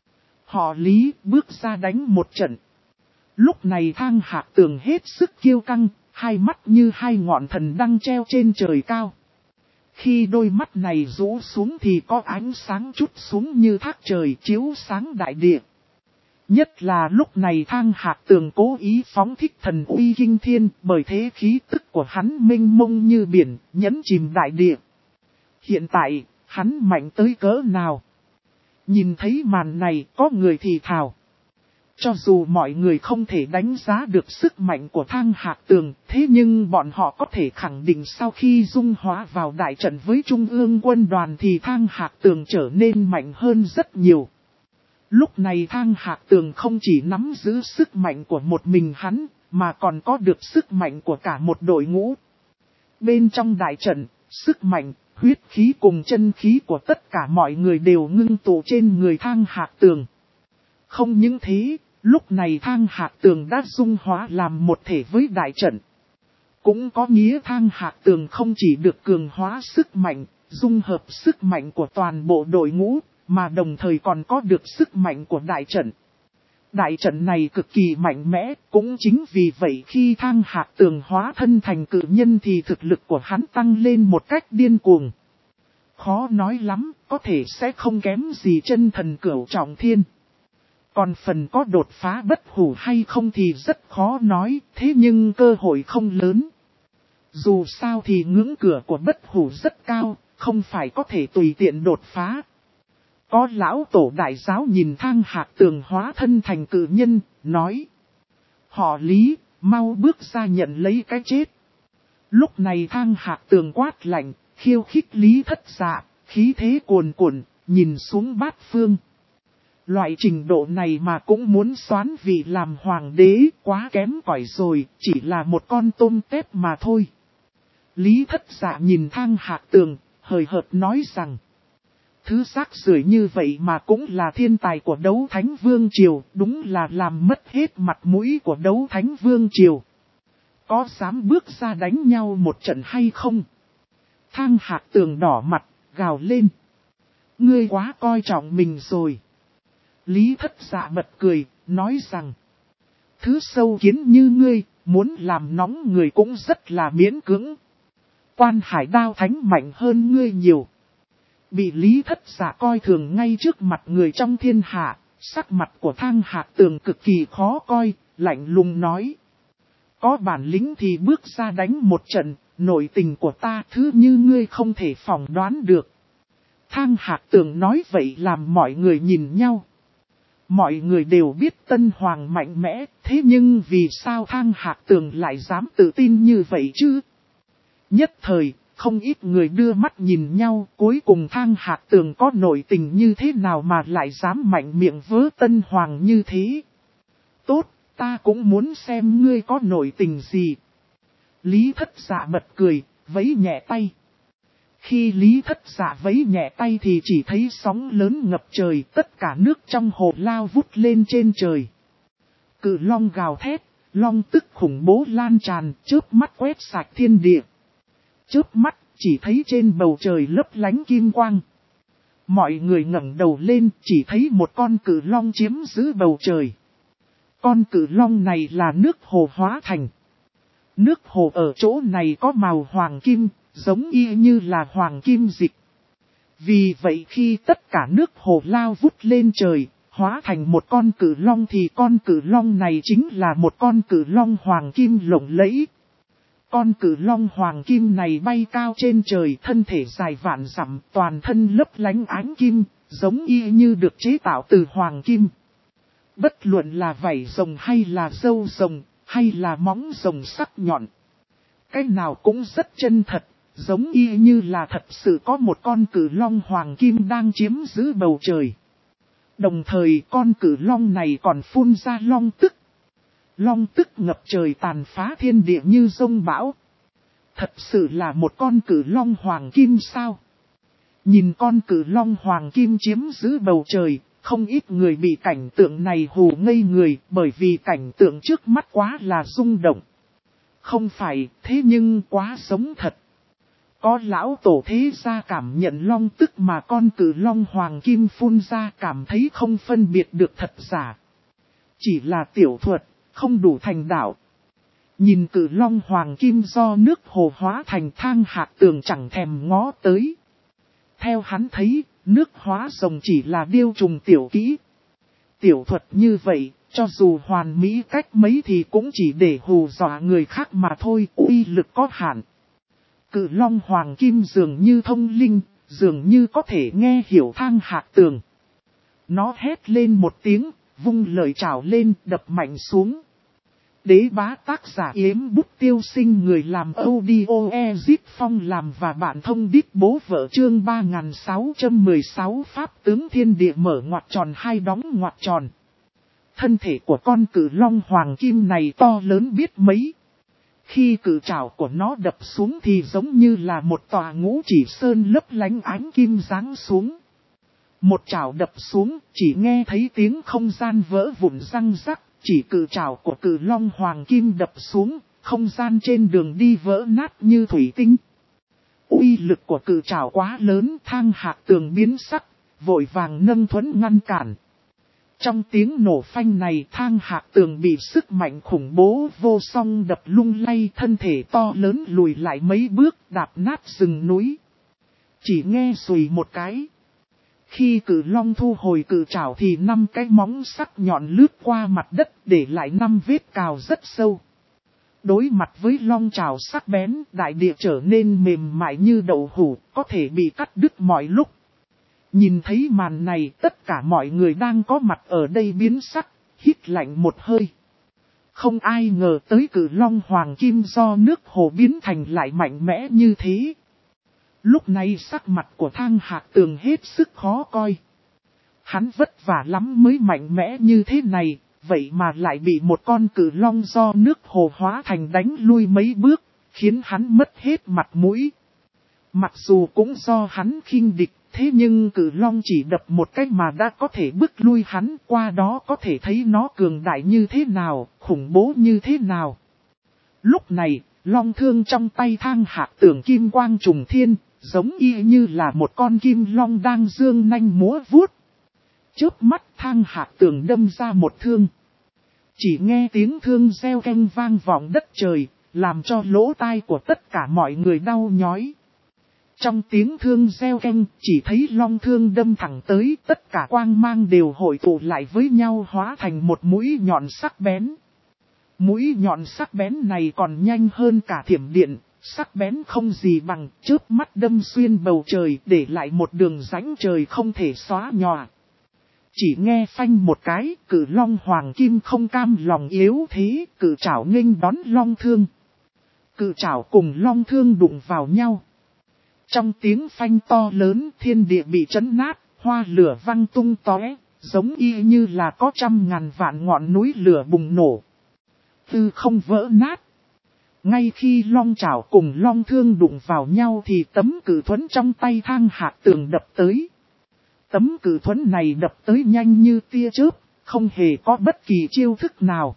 Họ Lý bước ra đánh một trận. Lúc này Thang Hạc Tường hết sức kiêu căng, hai mắt như hai ngọn thần đăng treo trên trời cao. Khi đôi mắt này rũ xuống thì có ánh sáng chút xuống như thác trời chiếu sáng đại địa. Nhất là lúc này Thang Hạc Tường cố ý phóng thích thần uy kinh thiên, bởi thế khí tức của hắn mênh mông như biển, nhấn chìm đại địa. Hiện tại, hắn mạnh tới cỡ nào? Nhìn thấy màn này, có người thì thào. Cho dù mọi người không thể đánh giá được sức mạnh của Thang Hạc Tường, thế nhưng bọn họ có thể khẳng định sau khi dung hóa vào đại trận với Trung ương quân đoàn thì Thang Hạc Tường trở nên mạnh hơn rất nhiều. Lúc này Thang Hạc Tường không chỉ nắm giữ sức mạnh của một mình hắn, mà còn có được sức mạnh của cả một đội ngũ. Bên trong đại trận, sức mạnh, huyết khí cùng chân khí của tất cả mọi người đều ngưng tụ trên người Thang Hạc Tường. Không những thế, lúc này Thang Hạc Tường đã dung hóa làm một thể với đại trận. Cũng có nghĩa Thang Hạc Tường không chỉ được cường hóa sức mạnh, dung hợp sức mạnh của toàn bộ đội ngũ, mà đồng thời còn có được sức mạnh của đại trận. Đại trận này cực kỳ mạnh mẽ, cũng chính vì vậy khi Thang Hạc Tường hóa thân thành cự nhân thì thực lực của hắn tăng lên một cách điên cuồng. Khó nói lắm, có thể sẽ không kém gì chân thần Cửu Trọng Thiên. Còn phần có đột phá bất hủ hay không thì rất khó nói, thế nhưng cơ hội không lớn. Dù sao thì ngưỡng cửa của bất hủ rất cao, không phải có thể tùy tiện đột phá. Có lão tổ đại giáo nhìn Thang Hạc Tường hóa thân thành cự nhân, nói. Họ Lý, mau bước ra nhận lấy cái chết. Lúc này Thang Hạc Tường quát lạnh, khiêu khích Lý Thất Dạ, khí thế cuồn cuộn, nhìn xuống bát phương. Loại trình độ này mà cũng muốn soán vị làm hoàng đế, quá kém cỏi rồi, chỉ là một con tôm tép mà thôi. Lý Thất Dạ nhìn Thang Hạc Tường, hời hợt nói rằng. Thứ rác rưởi như vậy mà cũng là thiên tài của Đấu Thánh Vương Triều, đúng là làm mất hết mặt mũi của Đấu Thánh Vương Triều. Có dám bước ra đánh nhau một trận hay không? Thang Hạc Tường đỏ mặt, gào lên. Ngươi quá coi trọng mình rồi. Lý Thất Dạ bật cười, nói rằng. Thứ sâu kiến như ngươi, muốn làm nóng người cũng rất là miễn cưỡng. Quan Hải Đao Thánh mạnh hơn ngươi nhiều. Bị Lý Thất Dạ coi thường ngay trước mặt người trong thiên hạ, sắc mặt của Thang Hạc Tường cực kỳ khó coi, lạnh lùng nói. Có bản lĩnh thì bước ra đánh một trận, nội tình của ta thứ như ngươi không thể phỏng đoán được. Thang Hạc Tường nói vậy làm mọi người nhìn nhau. Mọi người đều biết Tân Hoàng mạnh mẽ, thế nhưng vì sao Thang Hạc Tường lại dám tự tin như vậy chứ? Nhất thời, không ít người đưa mắt nhìn nhau, cuối cùng Thang Hạc Tường có nội tình như thế nào mà lại dám mạnh miệng vớ Tân Hoàng như thế? Tốt, ta cũng muốn xem ngươi có nội tình gì. Lý Thất Dạ bật cười, vẫy nhẹ tay. Khi Lý Thất Dạ vẫy nhẹ tay thì chỉ thấy sóng lớn ngập trời, tất cả nước trong hồ lao vút lên trên trời. Cự long gào thét, long tức khủng bố lan tràn, chớp mắt quét sạch thiên địa. Chớp mắt, chỉ thấy trên bầu trời lấp lánh kim quang. Mọi người ngẩng đầu lên, chỉ thấy một con cự long chiếm giữ bầu trời. Con cự long này là nước hồ hóa thành. Nước hồ ở chỗ này có màu hoàng kim, giống y như là hoàng kim dịch. Vì vậy khi tất cả nước hồ lao vút lên trời, hóa thành một con cự long thì con cự long này chính là một con cự long hoàng kim lộng lẫy. Con cự long hoàng kim này bay cao trên trời, thân thể dài vạn dặm, toàn thân lấp lánh ánh kim, giống y như được chế tạo từ hoàng kim. Bất luận là vảy rồng hay là râu rồng, hay là móng rồng sắc nhọn. Cái nào cũng rất chân thật, giống y như là thật sự có một con cự long hoàng kim đang chiếm giữ bầu trời. Đồng thời con cự long này còn phun ra long tức. Long tức ngập trời tàn phá thiên địa như giông bão. Thật sự là một con cự long hoàng kim sao? Nhìn con cự long hoàng kim chiếm giữ bầu trời, không ít người bị cảnh tượng này hù ngây người bởi vì cảnh tượng trước mắt quá là rung động. Không phải, thế nhưng quá giống thật. Có lão tổ thế gia cảm nhận long tức mà con cự long hoàng kim phun ra cảm thấy không phân biệt được thật giả. Chỉ là tiểu thuật, không đủ thành đạo. Nhìn cự long hoàng kim do nước hồ hóa thành Thang Hạc Tường chẳng thèm ngó tới. Theo hắn thấy, nước hóa rồng chỉ là điêu trùng tiểu kỹ. Tiểu thuật như vậy, cho dù hoàn mỹ cách mấy thì cũng chỉ để hù dọa người khác mà thôi, uy lực có hạn. Cự long hoàng kim dường như thông linh, dường như có thể nghe hiểu Thang Hạc Tường. Nó hét lên một tiếng, vung lợi trảo lên đập mạnh xuống. Đế bá tác giả Yếm Bút Tiêu Sinh người làm audio Ezip Phong làm và bạn thông đít bố vợ chương 3616 Pháp tướng thiên địa mở ngoặc tròn hai đóng ngoặc tròn. Thân thể của con cự long hoàng kim này to lớn biết mấy. Khi cự trảo của nó đập xuống thì giống như là một tòa ngũ chỉ sơn lấp lánh ánh kim giáng xuống. Một chảo đập xuống, chỉ nghe thấy tiếng không gian vỡ vụn răng rắc, chỉ cự chảo của Cự Long Hoàng Kim đập xuống, không gian trên đường đi vỡ nát như thủy tinh. Uy lực của cự chảo quá lớn, Thang Hạc Tường biến sắc, vội vàng nâng thuẫn ngăn cản. Trong tiếng nổ phanh này, Thang Hạc Tường bị sức mạnh khủng bố vô song đập lung lay, thân thể to lớn lùi lại mấy bước, đạp nát rừng núi. Chỉ nghe xùy một cái. Khi Cự Long thu hồi cự trảo thì 5 cái móng sắc nhọn lướt qua mặt đất, để lại 5 vết cào rất sâu. Đối mặt với long trảo sắc bén, đại địa trở nên mềm mại như đậu hũ, có thể bị cắt đứt mọi lúc. Nhìn thấy màn này, tất cả mọi người đang có mặt ở đây biến sắc, hít lạnh một hơi. Không ai ngờ tới Cự Long Hoàng Kim do nước hồ biến thành lại mạnh mẽ như thế. Lúc này sắc mặt của Thang Hạc Tường hết sức khó coi. Hắn vất vả lắm mới mạnh mẽ như thế này, vậy mà lại bị một con cự long do nước hồ hóa thành đánh lui mấy bước, khiến hắn mất hết mặt mũi. Mặc dù cũng do hắn khinh địch, thế nhưng cự long chỉ đập một cách mà đã có thể bức lui hắn, qua đó có thể thấy nó cường đại như thế nào, khủng bố như thế nào. Lúc này, long thương trong tay Thang Hạc Tường kim quang trùng thiên, giống y như là một con kim long đang dương nanh múa vuốt. Chớp mắt Thang Hạc Tường đâm ra một thương. Chỉ nghe tiếng thương reo keng vang vọng đất trời, làm cho lỗ tai của tất cả mọi người đau nhói. Trong tiếng thương reo keng, chỉ thấy long thương đâm thẳng tới, tất cả quang mang đều hội tụ lại với nhau hóa thành một mũi nhọn sắc bén. Mũi nhọn sắc bén này còn nhanh hơn cả thiểm điện, sắc bén không gì bằng, chớp mắt đâm xuyên bầu trời, để lại một đường rãnh trời không thể xóa nhòa. Chỉ nghe phanh một cái, Cự Long Hoàng Kim không cam lòng yếu thế, cự trảo nghênh đón long thương. Cự trảo cùng long thương đụng vào nhau. Trong tiếng phanh to lớn, thiên địa bị chấn nát, hoa lửa văng tung tóe, giống y như là có 100.000 vạn ngọn núi lửa bùng nổ. Tư không vỡ nát. Ngay khi long trảo cùng long thương đụng vào nhau thì tấm cự thuẫn trong tay Thang Hạc Tường đập tới. Tấm cự thuẫn này đập tới nhanh như tia chớp, không hề có bất kỳ chiêu thức nào.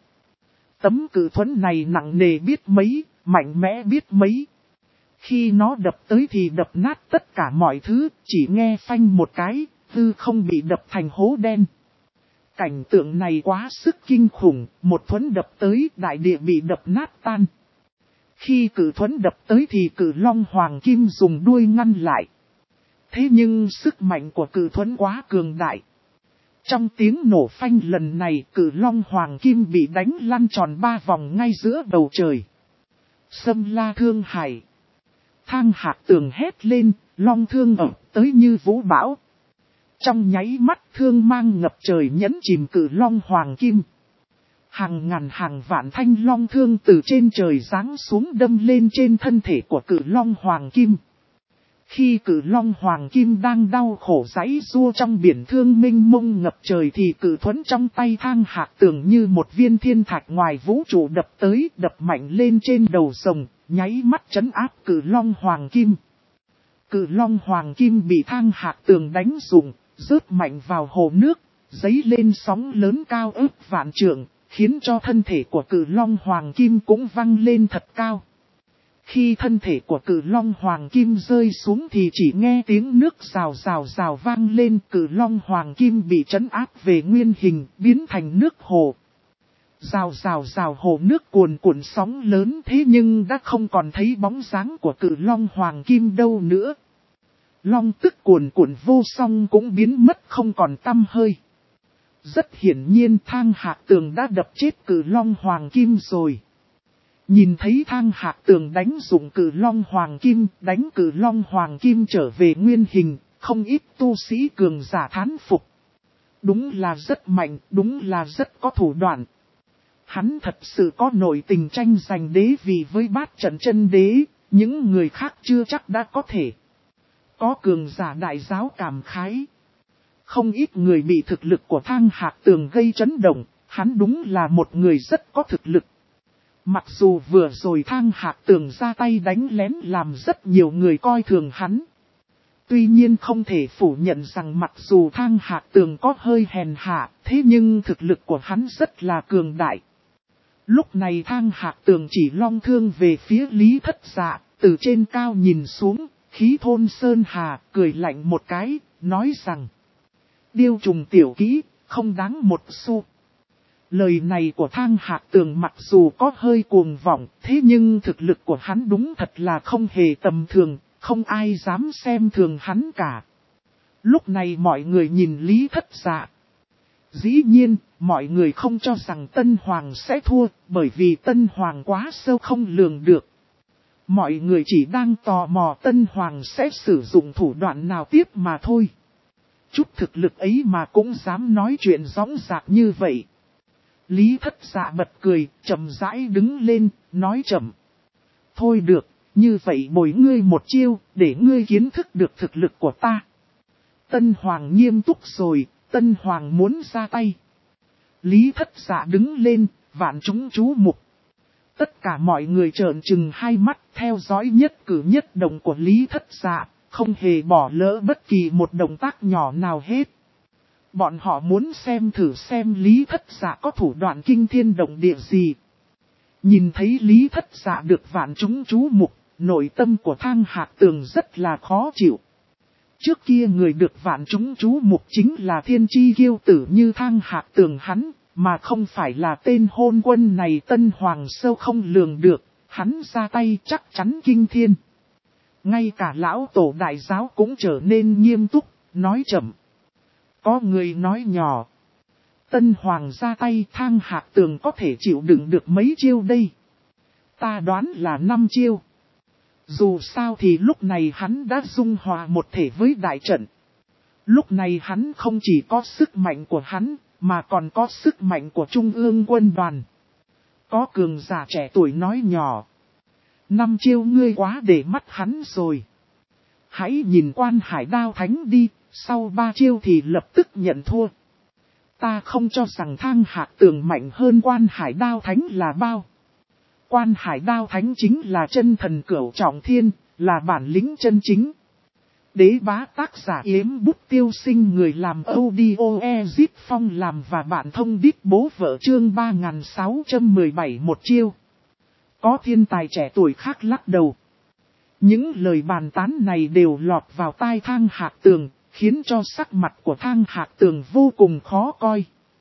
Tấm cự thuẫn này nặng nề biết mấy, mạnh mẽ biết mấy. Khi nó đập tới thì đập nát tất cả mọi thứ, chỉ nghe phanh một cái, tư không bị đập thành hố đen. Cảnh tượng này quá sức kinh khủng, một thuẫn đập tới, đại địa bị đập nát tan. Khi cự thuẫn đập tới thì Cự Long Hoàng Kim dùng đuôi ngăn lại. Thế nhưng sức mạnh của cự thuẫn quá cường đại. Trong tiếng nổ phanh lần này, Cự Long Hoàng Kim bị đánh lăn tròn 3 vòng ngay giữa bầu trời. Xâm La Thương Hải. Thang Hạc Tường hét lên, long thương ập tới như vũ bão. Trong nháy mắt thương mang ngập trời nhấn chìm Cự Long Hoàng Kim. Hàng ngàn hàng vạn thanh long thương từ trên trời giáng xuống đâm lên trên thân thể của Cự Long Hoàng Kim. Khi Cự Long Hoàng Kim đang đau khổ giãy giụa trong biển thương mênh mông ngập trời thì cự thuẫn trong tay Thang Hạc Tường như một viên thiên thạch ngoài vũ trụ đập tới, đập mạnh lên trên đầu rồng, nháy mắt trấn áp Cự Long Hoàng Kim. Cự Long Hoàng Kim bị Thang Hạc Tường đánh rụng, rớt mạnh vào hồ nước, dấy lên sóng lớn cao ước vạn trượng, khiến cho thân thể của Cự Long Hoàng Kim cũng văng lên thật cao. Khi thân thể của Cự Long Hoàng Kim rơi xuống thì chỉ nghe tiếng nước rào rào rào vang lên, Cự Long Hoàng Kim bị trấn áp về nguyên hình, biến thành nước hồ. Rào rào rào hồ nước cuồn cuộn sóng lớn, thế nhưng đã không còn thấy bóng dáng của Cự Long Hoàng Kim đâu nữa. Long tức cuồn cuộn vô song cũng biến mất không còn tăm hơi. Rất hiển nhiên Thang Hạc Tường đã đập chết Cự Long Hoàng Kim rồi. Nhìn thấy Thang Hạc Tường đánh dụng Cự Long Hoàng Kim, đánh Cự Long Hoàng Kim trở về nguyên hình, không ít tu sĩ cường giả thán phục. Đúng là rất mạnh, đúng là rất có thủ đoạn. Hắn thật sự có nội tình tranh giành đế vị với Bát Trận Chân Đế, những người khác chưa chắc đã có thể. Có cường giả đại giáo cảm khái. Không ít người bị thực lực của Thang Hạc Tường gây chấn động, hắn đúng là một người rất có thực lực. Mặc dù vừa rồi Thang Hạc Tường ra tay đánh lén làm rất nhiều người coi thường hắn. Tuy nhiên không thể phủ nhận rằng mặc dù Thang Hạc Tường có hơi hèn hạ, thế nhưng thực lực của hắn rất là cường đại. Lúc này Thang Hạc Tường chỉ long thương về phía Lý Thất Dạ, từ trên cao nhìn xuống, khí thôn sơn hà, cười lạnh một cái, nói rằng: điêu trùng tiểu kỹ, không đáng một xu. Lời này của Thang Hạc Tường mặc dù có hơi cuồng vọng, thế nhưng thực lực của hắn đúng thật là không hề tầm thường, không ai dám xem thường hắn cả. Lúc này mọi người nhìn Lý Thất Dạ. Dĩ nhiên, mọi người không cho rằng Tân Hoàng sẽ thua, bởi vì Tân Hoàng quá sâu không lường được. Mọi người chỉ đang tò mò Tân Hoàng sẽ sử dụng thủ đoạn nào tiếp mà thôi. Chút thực lực ấy mà cũng dám nói chuyện rõng rạc như vậy. Lý Thất Dạ bật cười, chậm rãi đứng lên, nói chậm: thôi được, như vậy bồi ngươi một chiêu, để ngươi kiến thức được thực lực của ta. Tân Hoàng nghiêm túc rồi, Tân Hoàng muốn ra tay. Lý Thất Dạ đứng lên, vạn chúng chú mục. Tất cả mọi người trợn trừng hai mắt, theo dõi nhất cử nhất động của Lý Thất Dạ, không hề bỏ lỡ bất kỳ một động tác nhỏ nào hết. Bọn họ muốn xem thử xem Lý Thất Dạ có thủ đoạn kinh thiên động địa gì. Nhìn thấy Lý Thất Dạ được vạn chúng chú mục, nội tâm của Thang Hạc Tường rất là khó chịu. Trước kia người được vạn chúng chú mục chính là thiên chi kiêu tử như Thang Hạc Tường hắn, mà không phải là tên hôn quân này. Tân Hoàng sâu không lường được, hắn ra tay chắc chắn kinh thiên. Ngay cả lão tổ đại giáo cũng trở nên nghiêm túc, nói chậm. Có người nói nhỏ: Tân Hoàng ra tay, Thang Hạc Tường có thể chịu đựng được mấy chiêu đây? Ta đoán là 5 chiêu. Dù sao thì lúc này hắn đã dung hòa một thể với đại trận. Lúc này hắn không chỉ có sức mạnh của hắn, mà còn có sức mạnh của Trung ương quân đoàn. Có cường giả trẻ tuổi nói nhỏ: 5 chiêu ngươi quá để mắt hắn rồi. Hãy nhìn Quan Hải Đao Thánh đi, sau 3 chiêu thì lập tức nhận thua. Ta không cho rằng Thang Hạc Tường mạnh hơn Quan Hải Đao Thánh là bao. Quan Hải Đao Thánh chính là chân thần cửu trọng thiên, là bản lĩnh chân chính. Đế bá tác giả Yếm Bút Tiêu Sinh, người làm audio Ezip Phong làm và bạn thông đít bố vợ, chương 3617 một chiêu. Có thiên tài trẻ tuổi khác lắc đầu. Những lời bàn tán này đều lọt vào tai Thang Hạc Tường, khiến cho sắc mặt của Thang Hạc Tường vô cùng khó coi.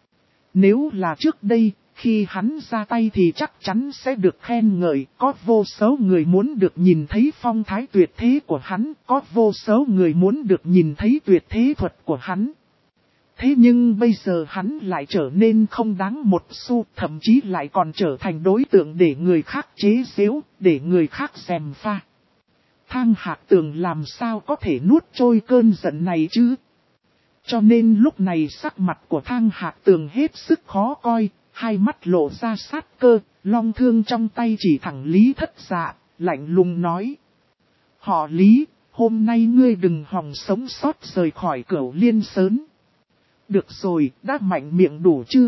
Nếu là trước đây, khi hắn ra tay thì chắc chắn sẽ được khen ngợi, có vô số người muốn được nhìn thấy phong thái tuyệt thế của hắn, có vô số người muốn được nhìn thấy tuyệt thế thuật của hắn. Thế nhưng bây giờ hắn lại trở nên không đáng một xu, thậm chí lại còn trở thành đối tượng để người khác chế giễu, để người khác gièm pha. Thang Hạc Tường làm sao có thể nuốt trôi cơn giận này chứ? Cho nên lúc này sắc mặt của Thang Hạc Tường hết sức khó coi, hai mắt lộ ra sát cơ, long thương trong tay chỉ thẳng Lý Thất Dạ, lạnh lùng nói: họ Lý, hôm nay ngươi đừng hòng sống sót rời khỏi Cửu Liên Sơn. Được rồi, đã mạnh miệng đủ chưa?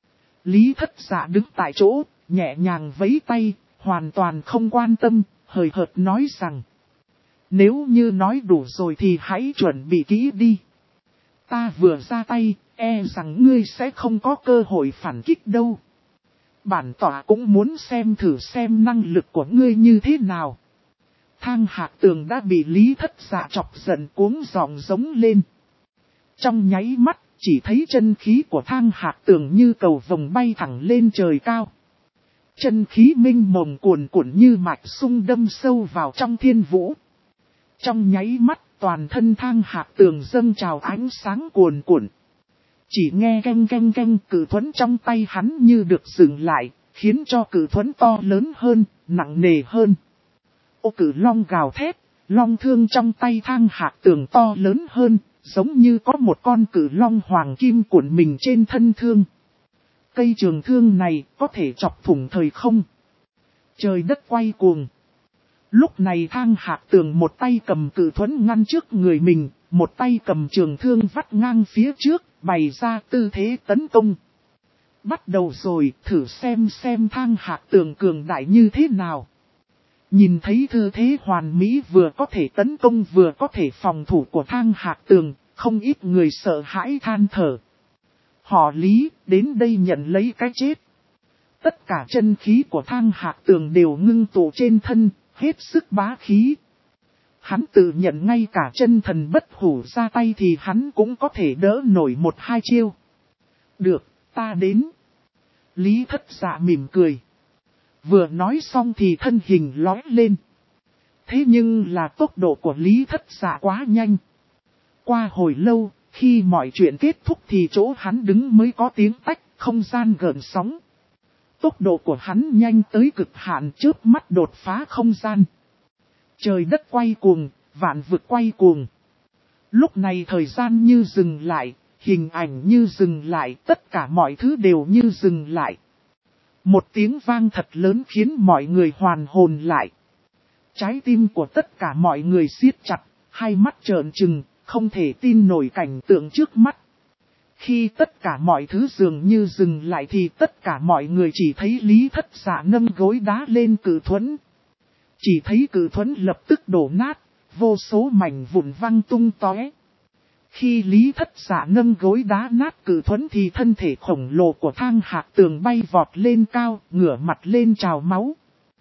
Lý Thất Dạ đứng tại chỗ, nhẹ nhàng vẫy tay, hoàn toàn không quan tâm, hời hợt nói rằng: nếu như nói đủ rồi thì hãy chuẩn bị kỹ đi. Ta vừa ra tay, e rằng ngươi sẽ không có cơ hội phản kích đâu. Bản tọa cũng muốn xem thử xem năng lực của ngươi như thế nào. Thang Hạc Tường đã bị Lý Thất Dạ chọc giận, cuống giọng giống lên. Trong nháy mắt, chỉ thấy chân khí của Thang Hạc Tường như cầu vồng bay thẳng lên trời cao. Chân khí minh mông cuồn cuộn như mạch sung đâm sâu vào trong thiên vũ. Trong nháy mắt, toàn thân Thang Hạc Tường dâng trào ánh sáng cuồn cuộn. Chỉ nghe canh canh canh, cự thuẫn trong tay hắn như được dừng lại, khiến cho cự thuẫn to lớn hơn, nặng nề hơn. Ô cự long gào thét, long thương trong tay Thang Hạc Tường to lớn hơn, giống như có một con cự long hoàng kim cuộn mình trên thân thương. Cây trường thương này có thể chọc thủng thời không. Trời đất quay cuồng. Lúc này Thang Hạc Tường một tay cầm cự thuẫn ngăn trước người mình, một tay cầm trường thương vắt ngang phía trước, bày ra tư thế tấn công. Bắt đầu rồi, thử xem Thang Hạc Tường cường đại như thế nào. Nhìn thấy tư thế hoàn mỹ vừa có thể tấn công vừa có thể phòng thủ của Thang Hạc Tường, không ít người sợ hãi than thở. Họ Lý, đến đây nhận lấy cái chết. Tất cả chân khí của Thang Hạc Tường đều ngưng tụ trên thân, hết sức bá khí. Hắn tự nhận ngay cả chân thần bất hủ ra tay thì hắn cũng có thể đỡ nổi 1-2 chiêu. Được, ta đến. Lý Thất Dạ mỉm cười. Vừa nói xong thì thân hình lói lên. Thế nhưng là tốc độ của Lý Thất Dạ quá nhanh. Qua hồi lâu, khi mọi chuyện kết thúc thì chỗ hắn đứng mới có tiếng tách, không gian gợn sóng. Tốc độ của hắn nhanh tới cực hạn, chớp mắt đột phá không gian. Trời đất quay cuồng, vạn vực quay cuồng. Lúc này thời gian như dừng lại, hình ảnh như dừng lại, tất cả mọi thứ đều như dừng lại. Một tiếng vang thật lớn khiến mọi người hoàn hồn lại. Trái tim của tất cả mọi người siết chặt, hai mắt trợn trừng, không thể tin nổi cảnh tượng trước mắt. Khi tất cả mọi thứ dường như dừng lại thì tất cả mọi người chỉ thấy Lý Thất Dạ nâng gối đá lên cự thuẫn. Chỉ thấy cự thuẫn lập tức đổ nát, vô số mảnh vụn văng tung tóe. Khi Lý Thất Dạ nâng gối đá nát cự thuẫn thì thân thể khổng lồ của Thang Hạc Tường bay vọt lên cao, ngửa mặt lên trào máu.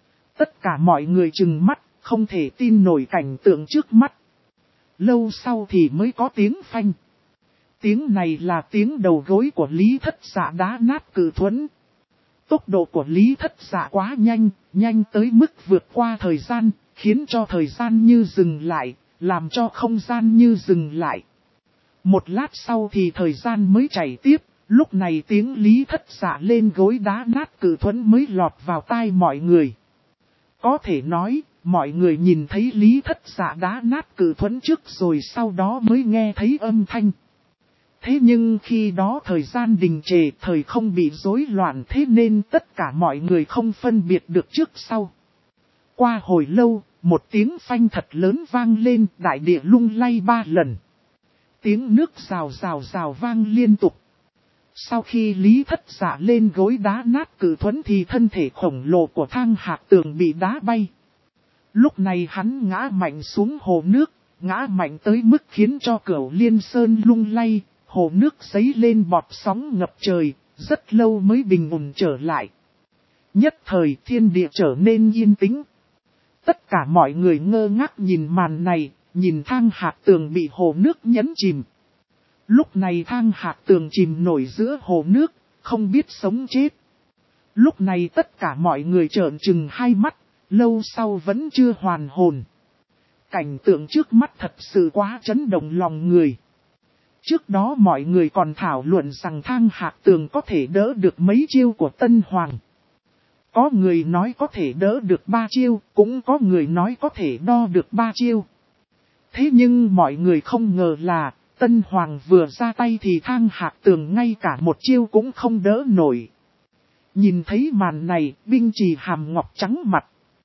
Tất cả mọi người trừng mắt, không thể tin nổi cảnh tượng trước mắt. Lâu sau thì mới có tiếng phanh. Tiếng này là tiếng đầu gối của Lý Thất Dạ đá nát cự thuẫn. Tốc độ của Lý Thất Dạ quá nhanh, nhanh tới mức vượt qua thời gian, khiến cho thời gian như dừng lại, làm cho không gian như dừng lại. Một lát sau thì thời gian mới chảy tiếp, lúc này tiếng Lý Thất Dạ lên gối đá nát cự thuẫn mới lọt vào tai mọi người. Có thể nói, mọi người nhìn thấy Lý Thất Dạ đá nát cự thuẫn trước rồi sau đó mới nghe thấy âm thanh. Thế nhưng khi đó thời gian đình trệ, thời không bị rối loạn, thế nên tất cả mọi người không phân biệt được trước sau. Qua hồi lâu, một tiếng phanh thật lớn vang lên, đại địa lung lay 3 lần. Tiếng nước rào rào rào vang liên tục. Sau khi Lý Thất Dạ lên gối đá nát cự thuẫn thì thân thể khổng lồ của Thang Hạc Tường bị đá bay. Lúc này hắn ngã mạnh xuống hồ nước, ngã mạnh tới mức khiến cho Cửu Liên Sơn lung lay, hồ nước giấy lên bọt sóng ngập trời, rất lâu mới bình ổn trở lại. Nhất thời thiên địa trở nên yên tĩnh. Tất cả mọi người ngơ ngác nhìn màn này, nhìn Thang Hạc Tường bị hồ nước nhấn chìm. Lúc này Thang Hạc Tường chìm nổi giữa hồ nước, không biết sống chết. Lúc này tất cả mọi người trợn trừng hai mắt, lâu sau vẫn chưa hoàn hồn. Cảnh tượng trước mắt thật sự quá chấn động lòng người. Trước đó mọi người còn thảo luận rằng Thang Hạc Tường có thể đỡ được mấy chiêu của Tân Hoàng. Có người nói có thể đỡ được 3 chiêu, cũng có người nói có thể đo được 3 chiêu. Thế nhưng mọi người không ngờ là, Tân Hoàng vừa ra tay thì Thang Hạc Tường ngay cả một chiêu cũng không đỡ nổi. Nhìn thấy màn này, Binh Trì Hàm Ngọc trắng mặt.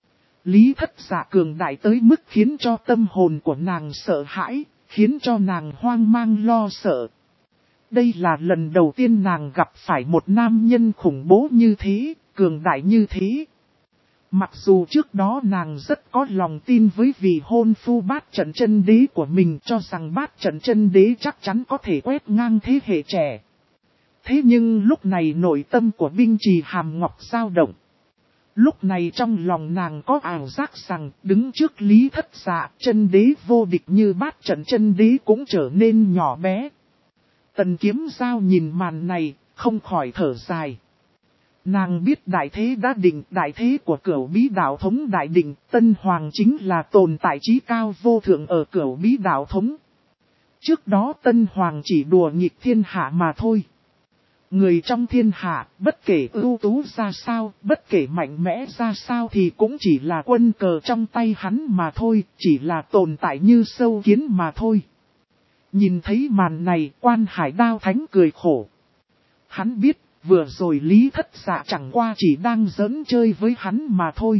Lý Thất Dạ cường đại tới mức khiến cho tâm hồn của nàng sợ hãi, khiến cho nàng hoang mang lo sợ. Đây là lần đầu tiên nàng gặp phải một nam nhân khủng bố như thế, cường đại như thế. Mặc dù trước đó nàng rất có lòng tin với vị hôn phu Bát Trận Chân Đế của mình, cho rằng Bát Trận Chân Đế chắc chắn có thể quét ngang thế hệ trẻ. Thế nhưng lúc này nội tâm của Binh Trì Hàm Ngọc dao động. Lúc này trong lòng nàng có ảo giác rằng đứng trước Lý Thất Dạ, chân đế vô địch như Bát Trận Chân Đế cũng trở nên nhỏ bé. Tần Kiếm Giao nhìn màn này, không khỏi thở dài. Nàng biết đại thế đã định, đại thế của Cửu Bí Đạo Thống đại định, Tân Hoàng chính là tồn tại trí cao vô thượng ở Cửu Bí Đạo Thống. Trước đó Tân Hoàng chỉ đùa nghịch thiên hạ mà thôi. Người trong thiên hạ, bất kể ưu tú ra sao, bất kể mạnh mẽ ra sao thì cũng chỉ là quân cờ trong tay hắn mà thôi, chỉ là tồn tại như sâu kiến mà thôi. Nhìn thấy màn này, Quan Hải Đao Thánh cười khổ. Hắn biết, vừa rồi Lý Thất Dạ chẳng qua chỉ đang giỡn chơi với hắn mà thôi.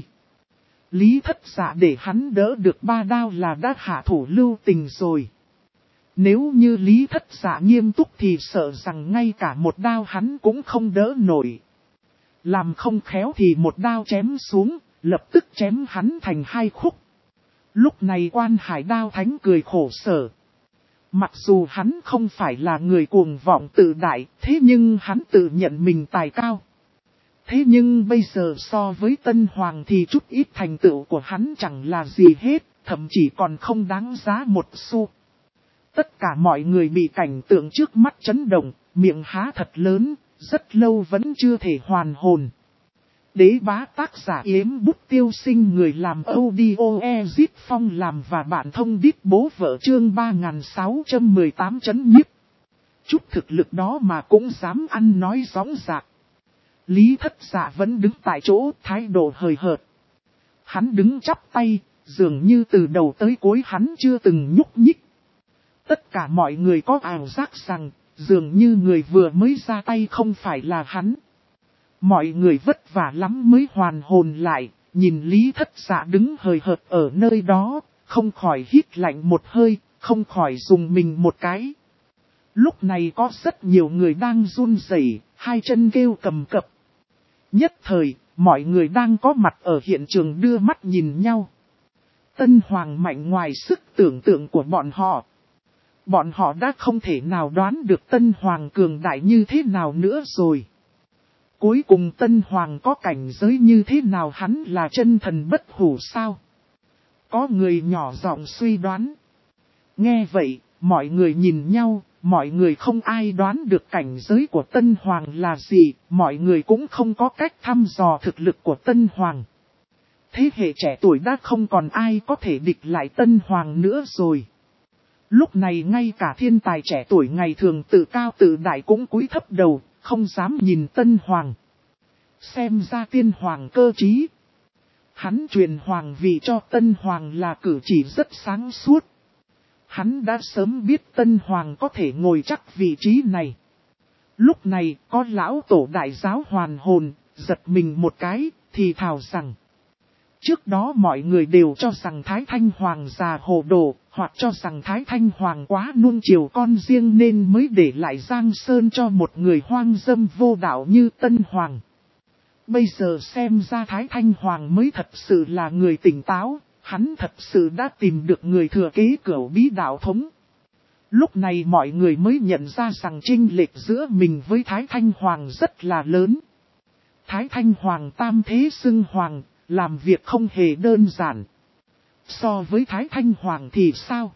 Lý Thất Dạ để hắn đỡ được 3 đao là đã hạ thủ lưu tình rồi. Nếu như Lý Thất Dạ nghiêm túc thì sợ rằng ngay cả một đao hắn cũng không đỡ nổi. Làm không khéo thì một đao chém xuống, lập tức chém hắn thành hai khúc. Lúc này Quan Hải Đao Thánh cười khổ sở. Mặc dù hắn không phải là người cuồng vọng tự đại, thế nhưng hắn tự nhận mình tài cao. Thế nhưng bây giờ so với Tân Hoàng thì chút ít thành tựu của hắn chẳng là gì hết, thậm chí còn không đáng giá một xu. Tất cả mọi người bị cảnh tượng trước mắt chấn động, miệng há thật lớn, rất lâu vẫn chưa thể hoàn hồn. Đế bá tác giả Yếm Bút Tiêu Sinh, người làm audio Ezit Phong làm và bạn thông đít bố vợ chương 3618 chấn nhiếp. Chút thực lực đó mà cũng dám ăn nói gióng dạc. Lý Thất Dạ vẫn đứng tại chỗ, thái độ hời hợt. Hắn đứng chắp tay, dường như từ đầu tới cuối hắn chưa từng nhúc nhích. Tất cả mọi người có ảo giác rằng, dường như người vừa mới ra tay không phải là hắn. Mọi người vất vả lắm mới hoàn hồn lại, nhìn Lý Thất Dạ đứng hời hợt ở nơi đó, không khỏi hít lạnh một hơi, không khỏi dùng mình một cái. Lúc này có rất nhiều người đang run rẩy, hai chân kêu cầm cập. Nhất thời, mọi người đang có mặt ở hiện trường đưa mắt nhìn nhau. Tân Hoàng mạnh ngoài sức tưởng tượng của bọn họ. Bọn họ đã không thể nào đoán được Tân Hoàng cường đại như thế nào nữa rồi. Cuối cùng Tân Hoàng có cảnh giới như thế nào, hắn là chân thần bất hủ sao? Có người nhỏ giọng suy đoán. Nghe vậy, mọi người nhìn nhau, mọi người không ai đoán được cảnh giới của Tân Hoàng là gì, mọi người cũng không có cách thăm dò thực lực của Tân Hoàng. Thế hệ trẻ tuổi đã không còn ai có thể địch lại Tân Hoàng nữa rồi. Lúc này ngay cả thiên tài trẻ tuổi ngày thường tự cao tự đại cũng cúi thấp đầu, không dám nhìn Tân Hoàng. Xem ra Tiên Hoàng cơ trí. Hắn truyền hoàng vị cho Tân Hoàng là cử chỉ rất sáng suốt. Hắn đã sớm biết Tân Hoàng có thể ngồi chắc vị trí này. Lúc này có lão tổ đại giáo hoàn hồn, giật mình một cái, thì thào rằng. Trước đó mọi người đều cho rằng Thái Thanh Hoàng già hồ đồ, hoặc cho rằng Thái Thanh Hoàng quá nuông chiều con riêng nên mới để lại Giang Sơn cho một người hoang dâm vô đạo như Tân Hoàng. Bây giờ xem ra Thái Thanh Hoàng mới thật sự là người tỉnh táo, hắn thật sự đã tìm được người thừa kế cửu bí đạo thống. Lúc này mọi người mới nhận ra rằng chênh lệch giữa mình với Thái Thanh Hoàng rất là lớn. Thái Thanh Hoàng tam thế xưng hoàng, làm việc không hề đơn giản. So với Thái Thanh Hoàng thì sao?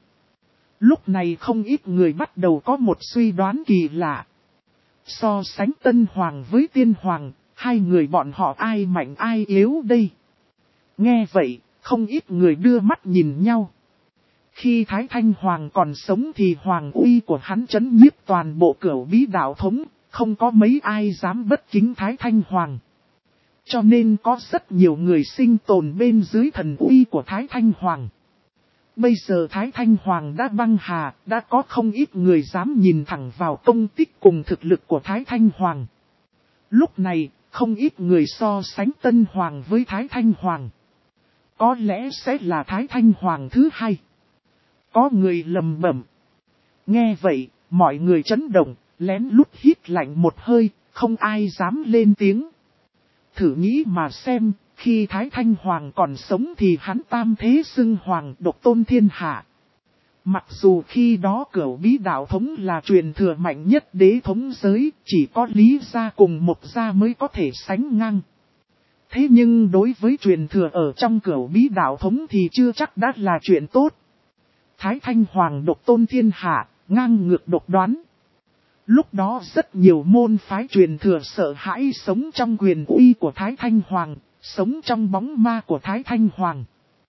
Lúc này không ít người bắt đầu có một suy đoán kỳ lạ. So sánh Tân Hoàng với Tiên Hoàng, hai người bọn họ ai mạnh ai yếu đây? Nghe vậy, không ít người đưa mắt nhìn nhau. Khi Thái Thanh Hoàng còn sống thì hoàng uy của hắn trấn nhiếp toàn bộ cửu bí đạo thống, không có mấy ai dám bất kính Thái Thanh Hoàng. Cho nên có rất nhiều người sinh tồn bên dưới thần uy của Thái Thanh Hoàng. Bây giờ Thái Thanh Hoàng đã băng hà, đã có không ít người dám nhìn thẳng vào công tích cùng thực lực của Thái Thanh Hoàng. Lúc này, không ít người so sánh Tân Hoàng với Thái Thanh Hoàng. Có lẽ sẽ là Thái Thanh Hoàng thứ hai. Có người lầm bẩm. Nghe vậy, mọi người chấn động, lén lút hít lạnh một hơi, không ai dám lên tiếng. Thử nghĩ mà xem, khi Thái Thanh Hoàng còn sống thì hắn tam thế xưng hoàng độc tôn thiên hạ. Mặc dù khi đó cửu bí đạo thống là truyền thừa mạnh nhất đế thống giới, chỉ có Lý gia cùng Mộc gia mới có thể sánh ngang. Thế nhưng đối với truyền thừa ở trong cửu bí đạo thống thì chưa chắc đã là chuyện tốt. Thái Thanh Hoàng độc tôn thiên hạ, ngang ngược độc đoán. Lúc đó rất nhiều môn phái truyền thừa sợ hãi sống trong quyền uy của Thái Thanh Hoàng, sống trong bóng ma của Thái Thanh Hoàng.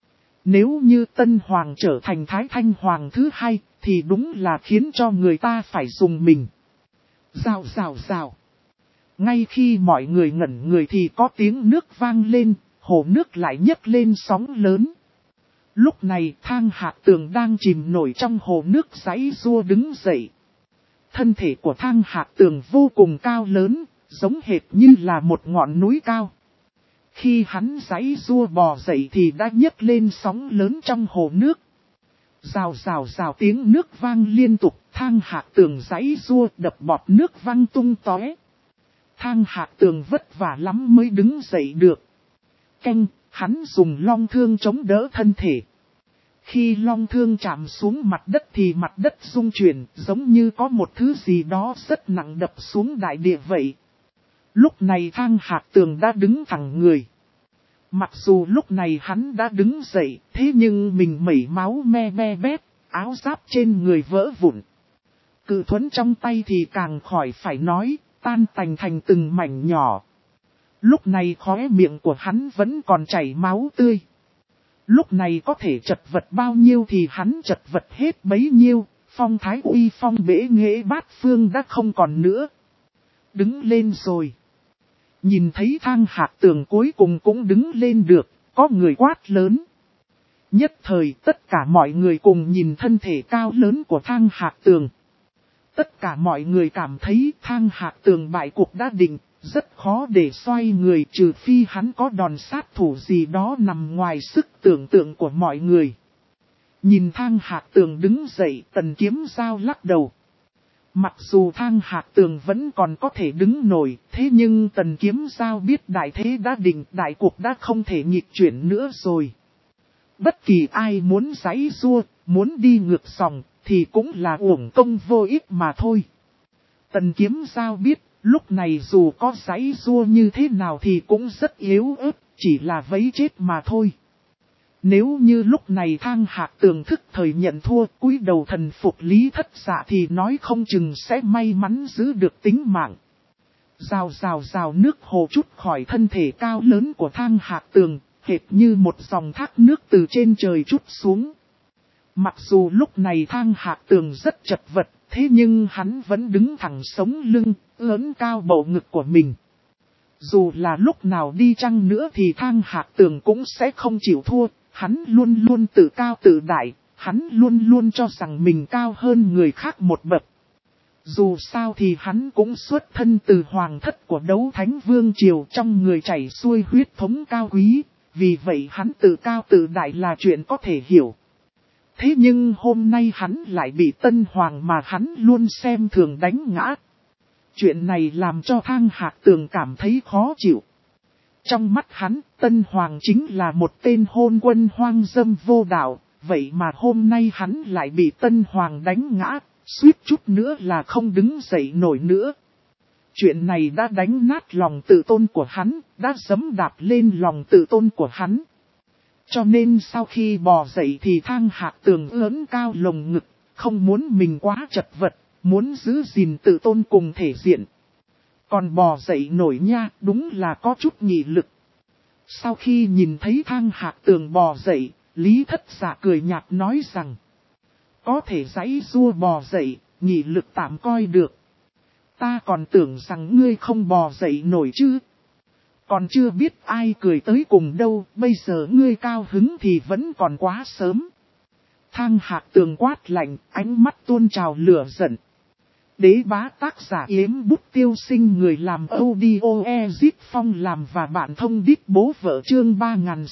Nếu như Tân Hoàng trở thành Thái Thanh Hoàng thứ hai, thì đúng là khiến cho người ta phải dùng mình. Rào rào rào. Ngay khi mọi người ngẩn người thì có tiếng nước vang lên, hồ nước lại nhấc lên sóng lớn. Lúc này Thang Hạc Tường đang chìm nổi trong hồ nước giãy giụa đứng dậy. Thân thể của Thang Hạc Tường vô cùng cao lớn, giống hệt như là một ngọn núi cao. Khi hắn giãy giụa bò dậy thì đã nhấc lên sóng lớn trong hồ nước. Rào rào rào tiếng nước vang liên tục, Thang Hạc Tường giãy giụa đập bọt nước văng tung tóe. Thang Hạc Tường vất vả lắm mới đứng dậy được. Canh, Hắn dùng long thương chống đỡ thân thể. Khi long thương chạm xuống mặt đất thì mặt đất rung chuyển, giống như có một thứ gì đó rất nặng đập xuống đại địa vậy. Lúc này Thang Hạc Tường đã đứng thẳng người. Mặc dù lúc này hắn đã đứng dậy, thế nhưng mình mẩy máu me be bét, áo giáp trên người vỡ vụn. Cự thuẫn trong tay thì càng khỏi phải nói, tan tành thành từng mảnh nhỏ. Lúc này khóe miệng của hắn vẫn còn chảy máu tươi. Lúc này có thể chật vật bao nhiêu thì hắn chật vật hết bấy nhiêu, phong thái uy phong bể nghệ bát phương đã không còn nữa. Đứng lên rồi. Nhìn thấy Thang Hạc Tường cuối cùng cũng đứng lên được, có người quát lớn. Nhất thời tất cả mọi người cùng nhìn thân thể cao lớn của Thang Hạc Tường. Tất cả mọi người cảm thấy Thang Hạc Tường bại cuộc đã định, rất khó để xoay người trừ phi hắn có đòn sát thủ gì đó nằm ngoài sức tưởng tượng của mọi người. Nhìn Thang Hạc Tường đứng dậy, Tần Kiếm Giao lắc đầu. Mặc dù Thang Hạc Tường vẫn còn có thể đứng nổi, thế nhưng Tần Kiếm Giao biết đại thế đã định, đại cuộc đã không thể nghịch chuyển nữa rồi. Bất kỳ ai muốn giãy giụa, muốn đi ngược dòng, thì cũng là uổng công vô ích mà thôi. Tần Kiếm Giao biết, lúc này dù có giãy giụa như thế nào thì cũng rất yếu ớt, chỉ là vấy chết mà thôi. Nếu như lúc này Thang Hạc Tường thức thời nhận thua, cúi đầu thần phục Lý Thất Dạ thì nói không chừng sẽ may mắn giữ được tính mạng. Rào rào rào nước hồ trút khỏi thân thể cao lớn của Thang Hạc Tường, hệt như một dòng thác nước từ trên trời trút xuống. Mặc dù lúc này Thang Hạc Tường rất chật vật, thế nhưng hắn vẫn đứng thẳng sống lưng, ưỡn cao bầu ngực của mình. Dù là lúc nào đi chăng nữa thì Thang Hạc Tường cũng sẽ không chịu thua. Hắn luôn luôn tự cao tự đại, hắn luôn luôn cho rằng mình cao hơn người khác một bậc. Dù sao thì hắn cũng xuất thân từ hoàng thất của Đấu Thánh Vương Triều, trong người chảy xuôi huyết thống cao quý, vì vậy hắn tự cao tự đại là chuyện có thể hiểu. Thế nhưng hôm nay hắn lại bị Tân Hoàng mà hắn luôn xem thường đánh ngã. Chuyện này làm cho Thang Hạc Tường cảm thấy khó chịu. Trong mắt hắn, Tân Hoàng chính là một tên hôn quân hoang dâm vô đạo, vậy mà hôm nay hắn lại bị Tân Hoàng đánh ngã, suýt chút nữa là không đứng dậy nổi nữa. Chuyện này đã đánh nát lòng tự tôn của hắn, đã giẫm đạp lên lòng tự tôn của hắn. Cho nên sau khi bò dậy thì Thang Hạc Tường ưỡn cao lồng ngực, không muốn mình quá chật vật, muốn giữ gìn tự tôn cùng thể diện. Còn bò dậy nổi nha, đúng là có chút nghị lực. Sau khi nhìn thấy Thang Hạc Tường bò dậy, Lý Thất Dạ cười nhạt nói rằng, có thể giãy giụa bò dậy, nghị lực tạm coi được. Ta còn tưởng rằng ngươi không bò dậy nổi chứ. Còn chưa biết ai cười tới cùng đâu, bây giờ ngươi cao hứng thì vẫn còn quá sớm. Thang Hạc Tường quát lạnh, ánh mắt tuôn trào lửa giận. Đế bá tác giả Yếm Bút Tiêu Sinh, người làm audio Ezit Phong làm và bạn thông đít bố vợ, chương